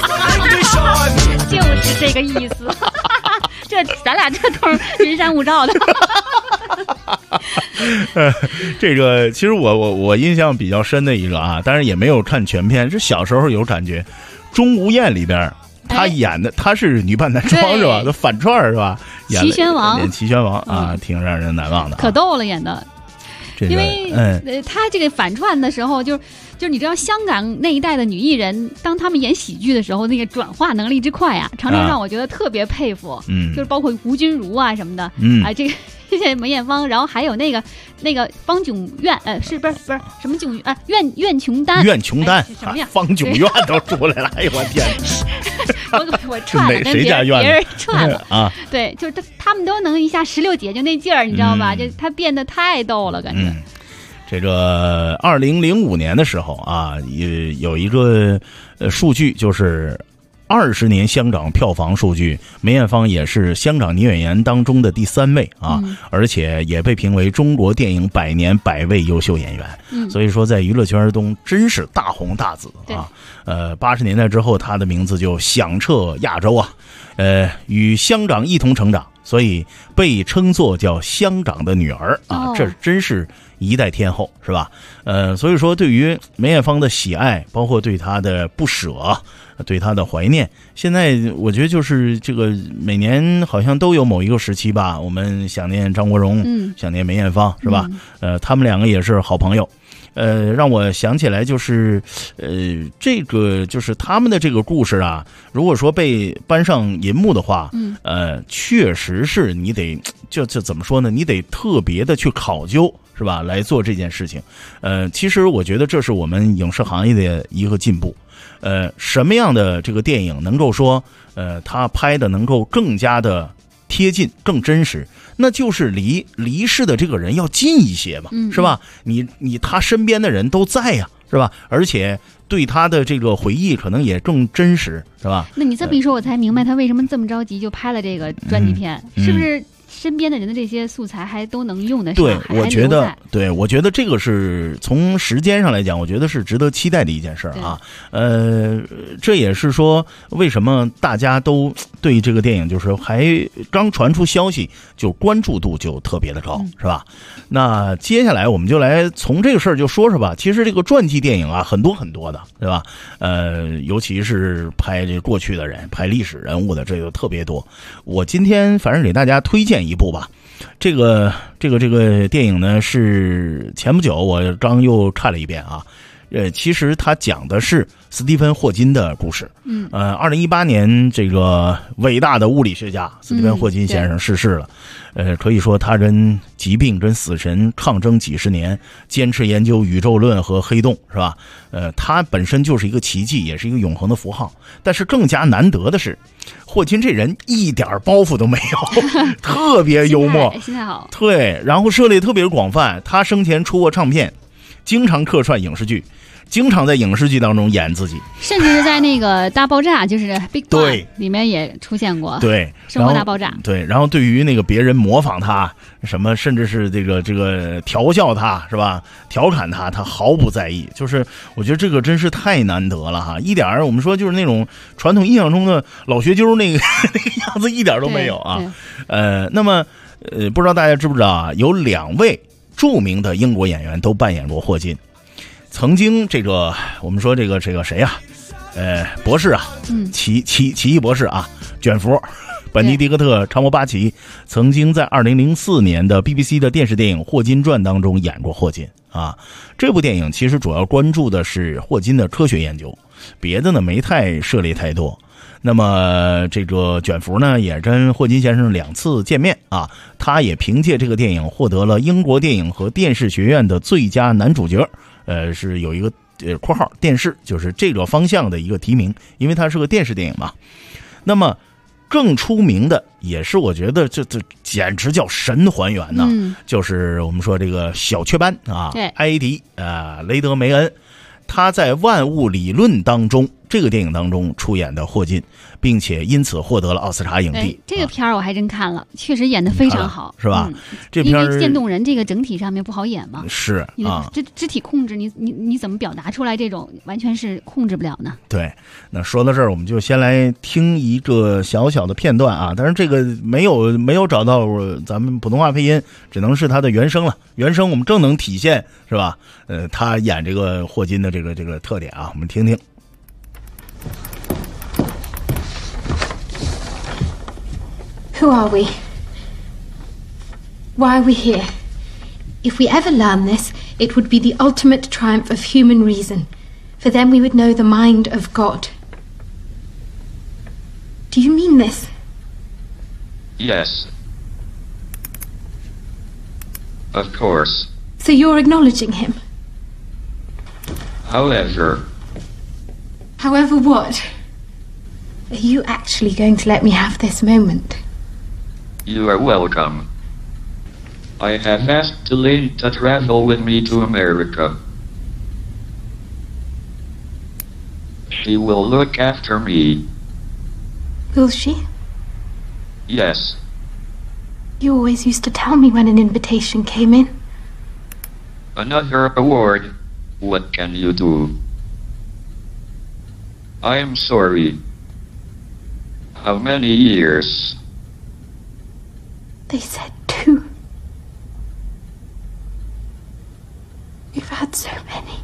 就是这个意思，咱俩这都是人山雾罩的。 这个其实我印象比较深的一个啊，当然也没有看全片，是小时候有感觉。钟无艳里边他演的，他是女扮男装是吧？都反串是吧？ 齐宣王演齐宣王啊，挺让人难忘的， 可逗了演的。因为他这个反串的时候，就是你知道香港那一代的女艺人，当他们演喜剧的时候，那个转化能力之快啊，常常让我觉得特别佩服。就是包括吴君如啊什么的，这个梅艳芳，然后还有那个方炯苑，不是什么炯苑琼丹，什么呀？ 方炯苑都出来了，哎呦我天！ 我串了，跟别人串了啊！ 对，就是他们都能一下16姐就那劲儿，你知道吧？就他变得太逗了，感觉。 这个2005年的时候啊，有一个数据，就是20年香港票房数据，梅艳芳也是香港女演员当中的第3位啊，而且也被评为中国电影100年100位优秀演员。所以说在娱乐圈中真是大红大紫啊。80年代之后，她的名字就响彻亚洲啊。与香港一同成长， 所以被称作叫香港的女儿啊，这真是一代天后，是吧？所以说对于梅艳芳的喜爱，包括对她的不舍，对她的怀念，现在我觉得就是这个每年好像都有某一个时期吧，我们想念张国荣，想念梅艳芳，是吧？他们两个也是好朋友。让我想起来就是这个就是他们的这个故事啊，如果说被搬上银幕的话，确实是你得就怎么说呢，你得特别的去考究，是吧，来做这件事情。其实我觉得这是我们影视行业的一个进步。什么样的这个电影能够说他拍的能够更加的贴近更真实，那就是离世的这个人要近一些嘛，是吧？你他身边的人都在呀，是吧？而且对他的这个回忆可能也更真实，是吧？ 那你这么一说，我才明白他为什么这么着急就拍了这个专辑片，是不是？身边的人的这些素材还都能用得上。 对，我觉得这个是从时间上来讲，我觉得是值得期待的一件事啊。这也是说为什么大家都对这个电影就是还刚传出消息就关注度就特别的高，是吧？那接下来我们就来从这个事儿就说说吧。其实这个传记电影啊，很多很多的，对吧？尤其是拍这过去的人、拍历史人物的，这个特别多。我今天反正给大家推荐一部吧。这个电影呢是前不久我刚又看了一遍啊。其实他讲的是斯蒂芬·霍金的故事。2018年这个伟大的物理学家斯蒂芬·霍金先生逝世了。可以说他跟疾病跟死神抗争几十年，坚持研究宇宙论和黑洞，是吧？他本身就是一个奇迹，也是一个永恒的符号。但是更加难得的是，霍金这人一点包袱都没有，特别幽默， 心态好。 对，然后涉猎特别广泛。他生前出过唱片，经常客串影视剧。经常在影视剧当中演自己， 甚至是在那个大爆炸，就是 Big Bang 里面也出现过。 对， 生活大爆炸。 对，然后对于那个别人模仿他什么，甚至是这个调笑他，是吧？调侃他，他毫不在意。就是我觉得这个真是太难得了哈，一点我们说就是那种传统印象中的老学究那个样子一点都没有啊。那么不知道大家知不知道啊？有2位著名的英国演员都扮演过霍金。曾经我们说这个谁呀？博士啊，奇异博士啊，卷福，本尼迪克特·康伯巴奇曾经在2004年的 BBC 的电视电影《霍金传》当中演过霍金啊。这部电影其实主要关注的是霍金的科学研究，别的呢没太涉猎太多。那么这个卷福呢也跟霍金先生2次见面啊，他也凭借这个电影获得了英国电影和电视学院的最佳男主角。是有一个括号电视，就是这个方向的一个提名，因为它是个电视电影嘛。那么更出名的也是我觉得这简直叫神还原呢，就是我们说这个小雀斑啊，埃迪雷德梅恩，他在《万物理论》当中这个电影当中出演的霍金，并且因此获得了奥斯卡影帝。 这个片儿我还真看了，确实演得非常好， 是吧？这片因为渐冻人这个整体上面不好演嘛， 是啊， 这肢体控制你怎么表达出来？这种完全是控制不了呢。 对，那说到这儿，我们就先来听一个小小的片段啊，但是这个没有找到咱们普通话配音，只能是他的原声了。原声我们更能体现，是吧？他演这个霍金的这个特点啊，我们听听。 Who are we? Why are we here? If we ever learn this, it would be the ultimate triumph of human reason, for then we would know the mind of God. Do you mean this? Yes. Of course. So you're acknowledging him? However... However what? Are you actually going to let me have this moment? You are welcome. I have asked the lady to travel with me to America. She will look after me. Will she? Yes. You always used to tell me when an invitation came in. Another award. What can you do? I am sorry. How many years? They said 2. We've had so many.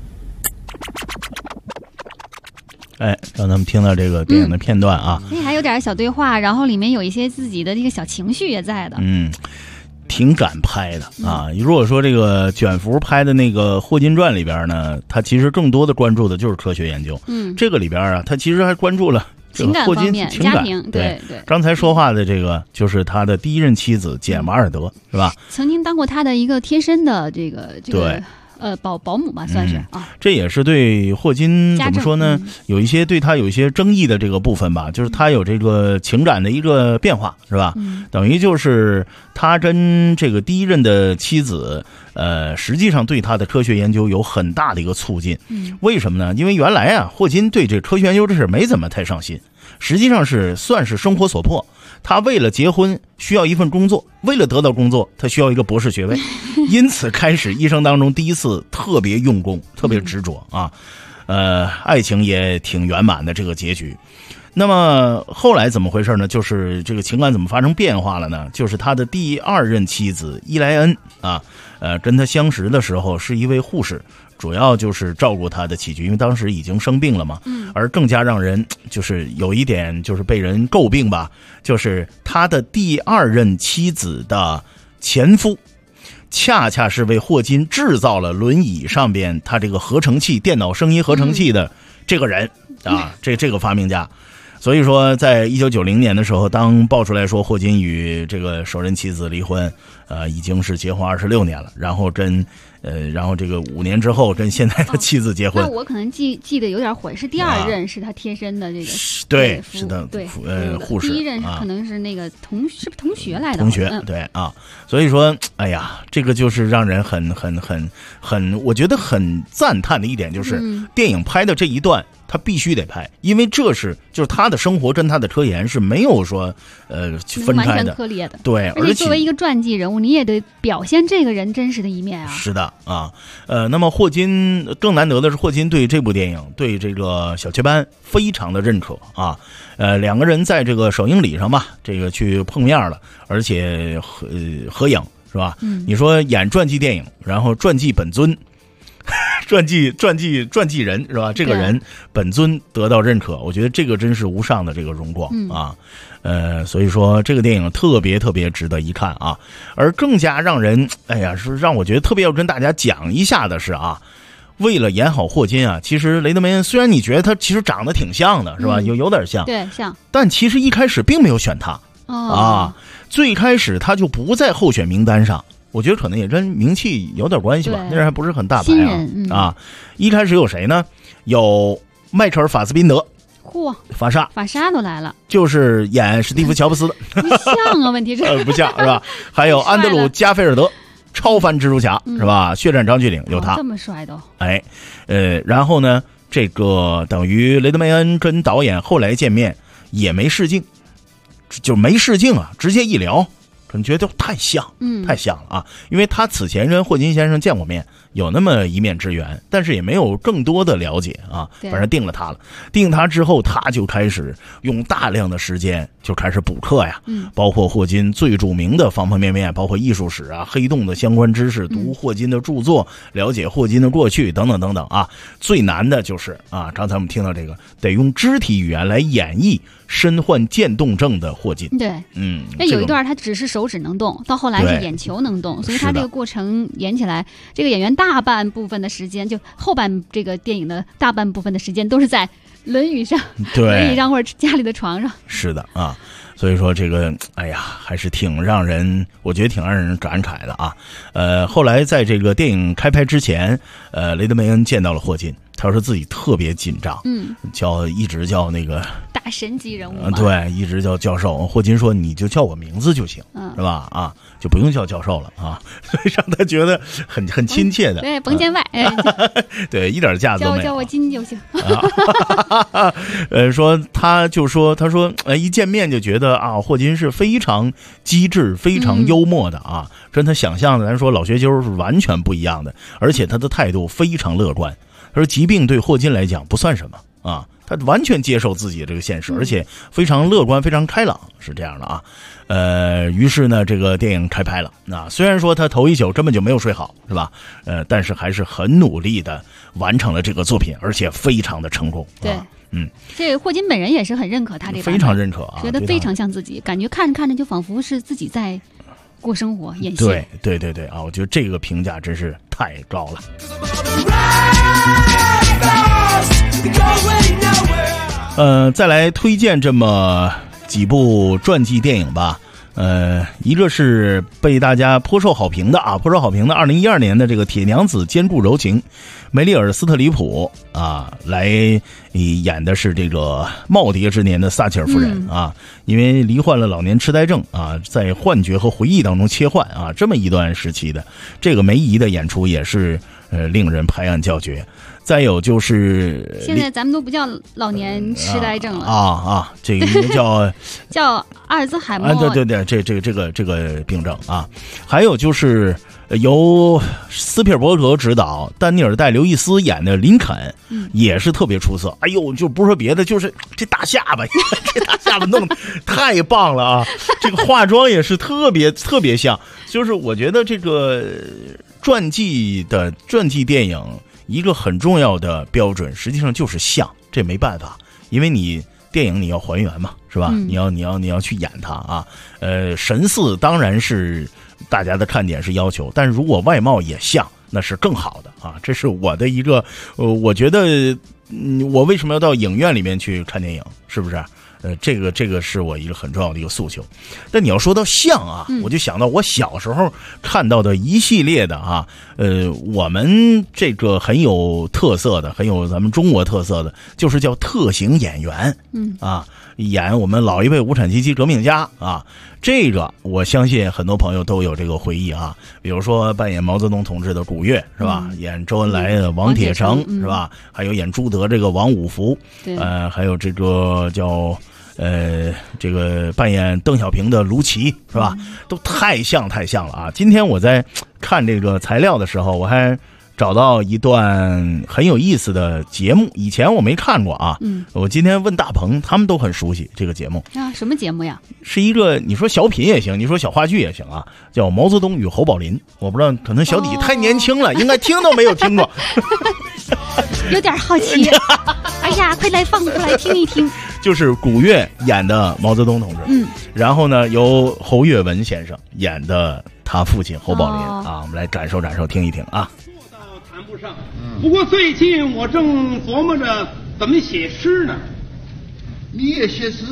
哎，让咱们听到这个电影的片段啊， 还有点小对话，然后里面有一些自己的这个小情绪也在的。 挺敢拍的啊！如果说这个卷福拍的那个《霍金传》里边呢，他其实更多的关注的就是科学研究。这个里边啊，他其实还关注了情感方面、家庭。对。 刚才说话的这个就是他的第一任妻子简·瓦尔德，是吧？ 曾经当过他的一个贴身的这个。 对。 保姆吧，算是啊。 这也是对霍金怎么说呢？有一些对他有一些争议的这个部分吧，就是他有这个情感的一个变化，是吧？等于就是他跟这个第一任的妻子，实际上对他的科学研究有很大的一个促进。为什么呢？因为原来啊，霍金对这科学研究这事没怎么太上心，实际上是算是生活所迫。他为了结婚需要一份工作，为了得到工作他需要一个博士学位，因此开始一生当中第一次特别用功，特别执着啊。爱情也挺圆满的这个结局。那么后来怎么回事呢？就是这个情感怎么发生变化了呢？就是他的第2任妻子伊莱恩啊，跟他相识的时候是一位护士，主要就是照顾他的起居，因为当时已经生病了嘛。而更加让人就是有一点就是被人诟病吧，就是他的第2任妻子的前夫，恰恰是为霍金制造了轮椅上边他这个合成器、电脑声音合成器的这个人啊，这个发明家。所以说在1990年的时候，当爆出来说霍金与这个首任妻子离婚，已经是结婚26年了，然后这个5年之后跟现在的妻子结婚。 那我可能记得有点混，是第2任是他贴身的这个对，是的， 对， 护士。 第1任可能是那个同学来的同学，对啊。所以说，哎呀，这个就是让人很，我觉得很赞叹的一点，就是电影拍的这一段。他必须得拍，因为就是他的生活跟他的科研是没有说分开的， 完全割裂的。 对， 而且作为一个传记人物，你也得表现这个人真实的一面啊。 是的啊，那么霍金更难得的是，霍金对这部电影对这个小雀斑非常的认可啊。两个人在这个首映礼上吧，这个去碰面了，而且合影是吧？你说演传记电影，然后传记本尊。传记人是吧？这个人本尊得到认可，我觉得这个真是无上的这个荣光啊。所以说这个电影特别值得一看啊。而更加让人是让我觉得特别要跟大家讲一下的是啊，为了演好霍金啊，其实雷德梅恩虽然你觉得他其实长得挺像的是吧？有点像， 对，像， 但其实一开始并没有选他啊，最开始他就不在候选名单上。我觉得可能也跟名气有点关系吧，那人还不是很大牌啊。一开始有谁呢？有迈克尔·法斯宾德，法沙都来了， 就是演史蒂夫·乔布斯的， 不像啊，问题是不像是吧？还有安德鲁·加菲尔德，超凡蜘蛛侠是吧？血战长距离有他， 这么帅都。 然后呢，这个等于雷德梅恩跟导演后来见面也没试镜，就没试镜啊，直接一聊。可能觉得太像了啊！因为他此前跟霍金先生见过面，有那么一面之缘，但是也没有更多的了解啊。反正定了他了，定他之后，他就开始用大量的时间就开始补课呀，包括霍金最著名的方方面面，包括艺术史啊、黑洞的相关知识，读霍金的著作，了解霍金的过去等等等等啊。最难的就是啊，刚才我们听到这个，得用肢体语言来演绎身患渐冻症的霍金。 对，那有一段他只是手指能动，到后来是眼球能动，所以他这个过程演起来，这个演员大半部分的时间，就后半这个电影的大半部分的时间都是在轮椅上，轮椅上或者家里的床上。 是的啊，所以说这个还是我觉得挺让人感慨的啊。后来在这个电影开拍之前，雷德梅恩见到了霍金。他说自己特别紧张，一直叫那个大神级人物， 对，一直叫教授。霍金说：“你就叫我名字就行，是吧？啊，就不用叫教授了啊。”所以让他觉得很亲切的。 对，甭见外， 对，一点架子都没有。 叫我金就行。 他说，一见面就觉得啊，霍金是非常机智、非常幽默的啊，跟他想象的咱说老学究是完全不一样的，而且他的态度非常乐观。他说疾病对霍金来讲不算什么啊， 他完全接受自己这个现实，而且非常乐观，非常开朗，是这样的啊。于是呢，这个电影开拍了。虽然说他头一宿根本就没有睡好，是吧？但是还是很努力的完成了这个作品，而且非常的成功。 对，这霍金本人也是很认可他这个， 非常认可啊， 觉得非常像自己，感觉看着看着就仿佛是自己在过生活演戏。 对啊，我觉得这个评价真是太高了。再来推荐这么几部传记电影吧。一个是被大家颇受好评的2012年的这个《铁娘子坚固柔情》，梅丽尔·斯特里普来演的是这个耄耋之年的撒切尔夫人因为罹患了老年痴呆症在幻觉和回忆当中切换这么一段时期的这个梅姨的演出也是令人拍案叫绝。再有就是现在咱们都不叫老年痴呆症了这个叫阿尔兹海默。 对，这个病症还有就是由斯皮尔伯格执导，丹尼尔戴刘易斯演的林肯也是特别出色。哎呦，就不说别的，就是这大下巴这大下巴弄得太棒了啊。这个化妆也是特别像。就是我觉得这个传记电影一个很重要的标准实际上就是像，这没办法，因为你电影你要还原嘛，是吧？你要去演它神似当然是大家的看点是要求，但是如果外貌也像，那是更好的这是我的一个我觉得我为什么要到影院里面去看电影，是不是？这个是我一个很重要的一个诉求。但你要说到像我就想到我小时候看到的一系列的我们这个很有特色的，很有咱们中国特色的，就是叫特型演员演我们老一辈无产阶级革命家这个我相信很多朋友都有这个回忆比如说扮演毛泽东同志的古月是吧？演周恩来的王铁成是吧？还有演朱德这个王五福，还有这个叫这个扮演邓小平的卢奇是吧？都太像了今天我在看这个材料的时候，我还找到一段很有意思的节目，以前我没看过我今天问大鹏，他们都很熟悉这个节目什么节目呀？ 是一个你说小品也行，你说小话剧也行叫《毛泽东与侯宝林》。我不知道，可能小弟太年轻了，应该听都没有听过。 有点好奇。哎呀，快来放出来听一听。 就是古月演的毛泽东同志，然后呢由侯月文先生演的他父亲侯宝林我们来感受听一听谈不上。不过最近我正琢磨着怎么写诗呢。 你也写诗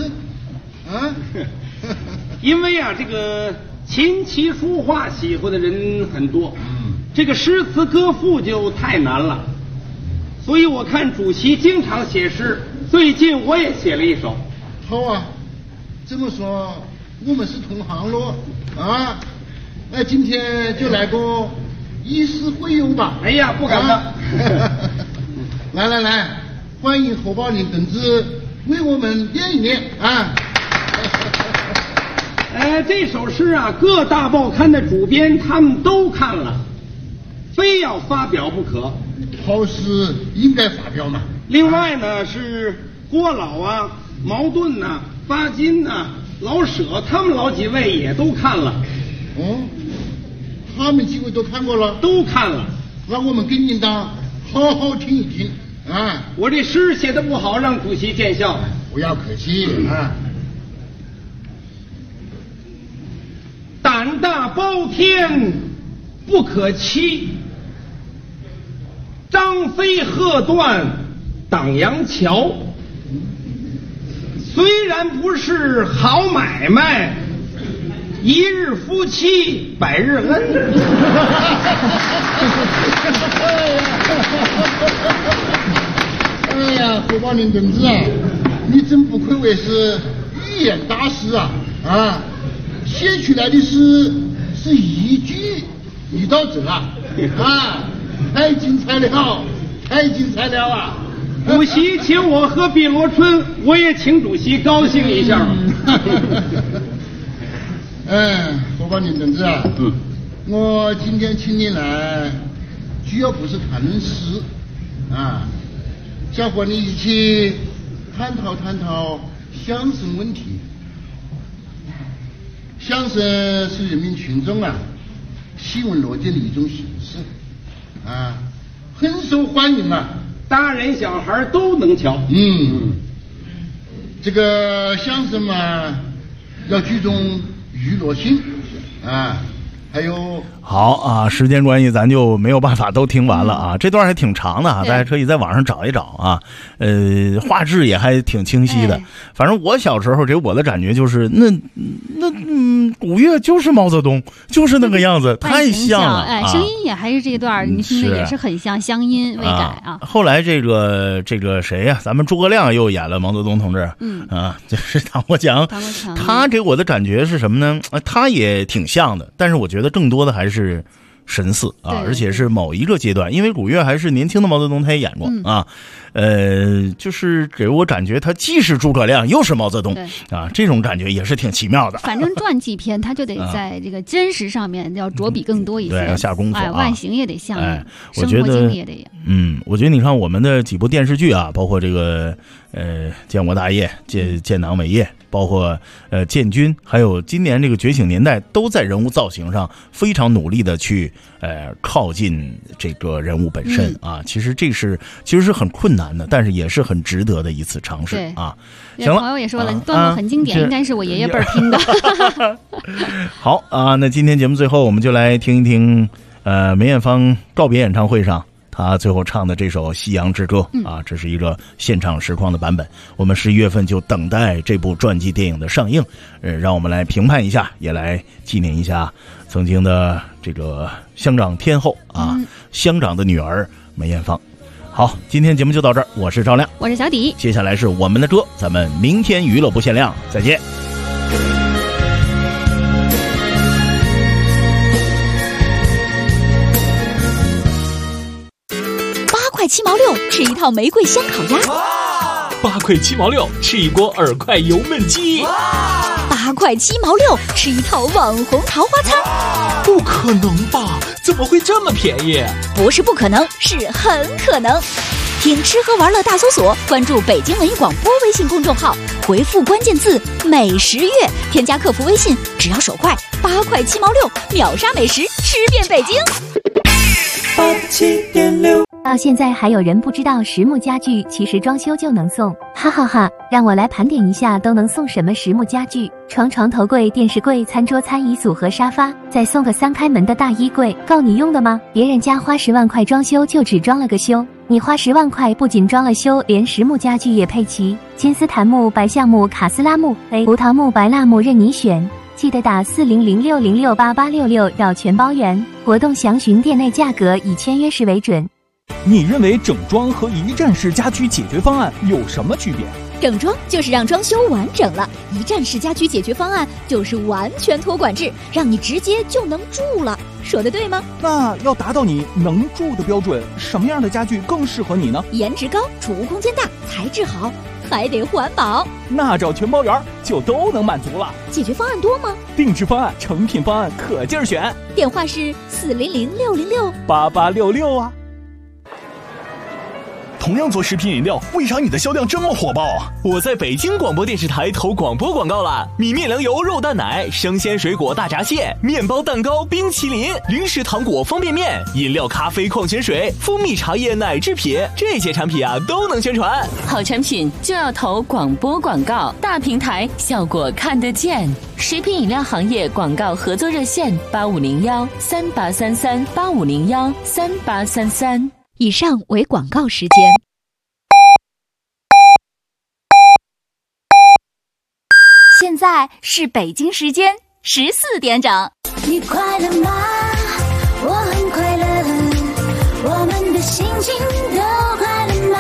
因为这个琴棋书画喜欢的人很多，这个诗词歌赋就太难了，所以我看主席经常写诗，最近我也写了一首。 好这么说我们是同行咯那今天就来个以诗会友吧。 哎呀，不敢当。 来，欢迎侯宝林同志为我们念一念这首诗各大报刊的主编他们都看了，非要发表不可。 好诗应该发表嘛。 另外呢是郭老茅盾巴金老舍，他们老几位也都看了。 他们几位都看过了？ 都看了。 那我们给您好好听一听我这诗写的不好，让主席见笑。 不要客气胆大包天不可欺，张飞喝断党阳桥。虽然不是好买卖，一日夫妻百日恩。 哎呀，侯宝林同志你真不愧为是语言大师写出来的诗是一句一道辙太精彩了，太精彩了主席请我喝碧螺春，我也请主席高兴一下。 侯宝林同志我今天请你来，主要不是谈论诗想和你一起探讨相声问题。相声是人民群众喜闻乐见的一种形式很受欢迎大人小孩都能瞧。 这个相声嘛，要注重娱乐性还有好时间关系咱就没有办法都听完了这段还挺长的大家可以在网上找一找画质也还挺清晰的。反正我小时候给我的感觉就是那古月就是毛泽东，就是那个样子，太像了声音也还是这段你听的也是很像，乡音未改后来这个谁呀，咱们诸葛亮又演了毛泽东同志就是唐国强，他给我的感觉是什么呢？他也挺像的，但是我觉得更多的还是神似而且是某一个阶段，因为古月还是年轻的毛泽东，他也演过就是给我感觉他既是诸葛亮又是毛泽东这种感觉也是挺奇妙的。 反正传记片他就得在这个真实上面要着笔更多一些， 对，要下功夫外形也得像我觉得生活经历也得我觉得你看我们的几部电视剧包括这个建国大业、建党伟业，包括建军，还有今年这个觉醒年代，都在人物造型上非常努力的去靠近这个人物本身其实是很困难的，但是也是很值得的一次尝试行了， 朋友也说了段落很经典应该是我爷爷辈儿听的好那今天节目最后我们就来听一听梅艳芳告别演唱会上他最后唱的这首《夕阳之歌》这是一个现场实况的版本。我们11月份就等待这部传记电影的上映，让我们来评判一下，也来纪念一下曾经的这个香港天后香港的女儿梅艳芳。好，今天节目就到这儿，我是赵亮， 我是小迪， 接下来是我们的歌，咱们明天娱乐不限量，再见。 8块7毛6，吃一套玫瑰香烤鸭 ；8块7毛6，吃一锅耳块油焖鸡 ；8块7毛6，吃一套网红桃花餐。 不可能吧？怎么会这么便宜？ 不是不可能，是很可能。听吃喝玩乐大搜索，关注北京文艺广播微信公众号，回复关键字美食月，添加客服微信，只要手快，8块7毛6，秒杀美食，吃遍北京。 87.6。到现在还有人不知道实木家具其实装修就能送，哈哈哈！让我来盘点一下都能送什么实木家具：床、头柜、电视柜、餐桌、餐椅组和沙发，再送个3开门的大衣柜，够你用的吗？别人家花10万块装修就只装了个修，你花10万块不仅装了修，连实木家具也配齐，金丝檀木、白橡木、卡斯拉木、葡萄木、白蜡木任你选。记得打4006068866绕全包圆，活动详询店内价格，以签约时为准。 你认为整装和一站式家居解决方案有什么区别？ 整装就是让装修完整了，一站式家居解决方案就是完全托管制，让你直接就能住了。说的对吗？ 那要达到你能住的标准，什么样的家具更适合你呢？ 颜值高，储物空间大，材质好，还得环保。 那找全包圆就都能满足了。 解决方案多吗？ 定制方案、成品方案可劲儿选。 电话是 400-606-8866啊。 同样做食品饮料，为啥你的销量这么火爆啊？ 我在北京广播电视台投广播广告了，米面粮油肉蛋奶、生鲜水果大闸蟹、面包蛋糕、冰淇淋、零食糖果方便面、饮料咖啡矿泉水、蜂蜜茶叶奶制品，这些产品都能宣传。 好产品就要投广播广告，大平台效果看得见。食品饮料行业广告合作热线8501-3833-8501-3833。 以上为广告时间。现在是北京时间14点整。 你快乐吗？我很快乐，我们的心情都快乐吗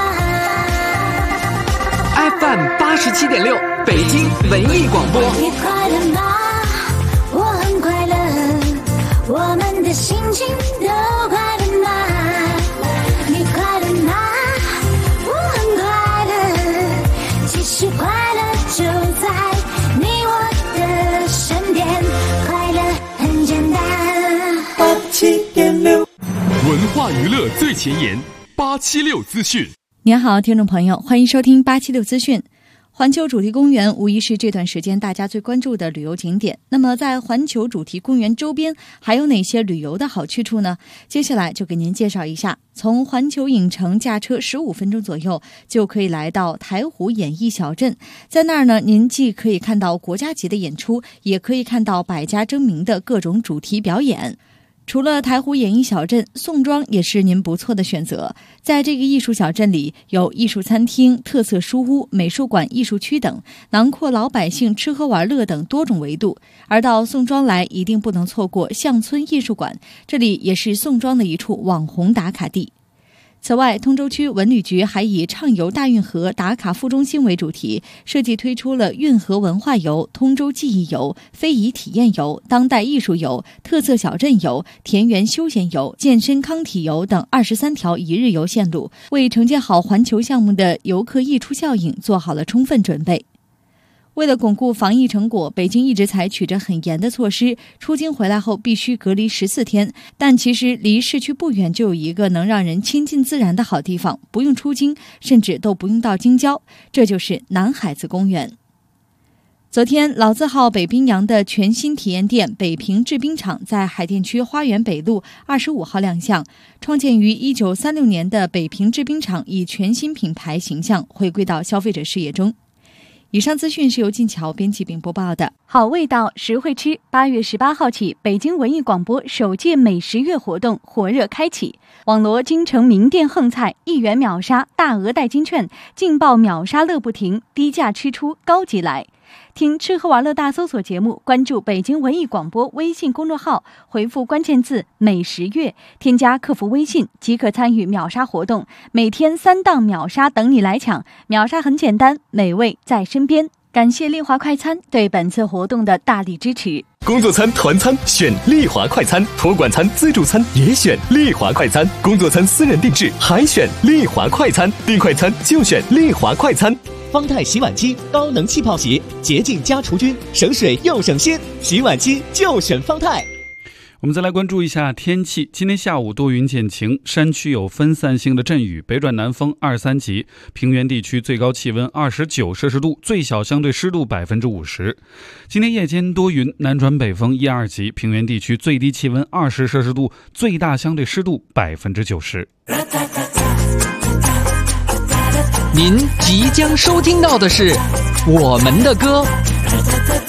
？FM 87.6，北京文艺广播。 你快乐吗？我很快乐，我们的心情都快乐吗？你快乐吗？我很快乐，其实快乐就在你我的身边，快乐很简单。 87.6， 文化娱乐最前沿，876资讯。 您好，听众朋友，欢迎收听876资讯。环球主题公园无疑是这段时间大家最关注的旅游景点。那么在环球主题公园周边还有哪些旅游的好去处呢？接下来就给您介绍一下。从环球影城驾车15分钟左右就可以来到台湖演艺小镇，在那儿呢，您既可以看到国家级的演出，也可以看到百家争鸣的各种主题表演。除了台湖演艺小镇，宋庄也是您不错的选择。在这个艺术小镇里，有艺术餐厅、特色书屋、美术馆、艺术区等，囊括老百姓吃喝玩乐等多种维度。而到宋庄来，一定不能错过巷村艺术馆，这里也是宋庄的一处网红打卡地。此外，通州区文旅局还以畅游大运河打卡副中心为主题，设计推出了运河文化游、通州记忆游、非遗体验游、当代艺术游、特色小镇游、田园休闲游、健身康体游等23条一日游线路，为承接好环球项目的游客溢出效应做好了充分准备。为了巩固防疫成果，北京一直采取着很严的措施，出京回来后必须隔离14天。但其实离市区不远就有一个能让人亲近自然的好地方，不用出京，甚至都不用到京郊，这就是南海子公园。昨天，老字号北冰洋的全新体验店北平制冰厂在海淀区花园北路25号亮相。创建于1936年的北平制冰厂以全新品牌形象回归到消费者视野中。以上资讯是由静桥编辑并播报的。好味道，实惠吃。8月18号起，北京文艺广播首届美食月活动火热开启，网罗京城名店横菜，1元秒杀，大额代金券，劲爆秒杀乐不停，低价吃出高级来。听吃喝玩乐大搜索节目，关注北京文艺广播微信公众号，回复关键字美食月，添加客服微信即可参与秒杀活动，每天3档秒杀等你来抢。秒杀很简单，美味在身边。感谢丽华快餐对本次活动的大力支持。 工作餐、团餐选丽华快餐，托管餐、自助餐也选丽华快餐，工作餐私人定制还选丽华快餐，订快餐就选丽华快餐。 方太洗碗机高能气泡洗，洁净加除菌，省水又省心，洗碗机就选方太。 我们再来关注一下天气。今天下午多云见晴，山区有分散性的阵雨，北转南风2、3级，平原地区最高气温29摄氏度，最小相对湿度50%。今天夜间多云，南转北风1、2级，平原地区最低气温20摄氏度，最大相对湿度90%。 您即将收听到的是我们的歌。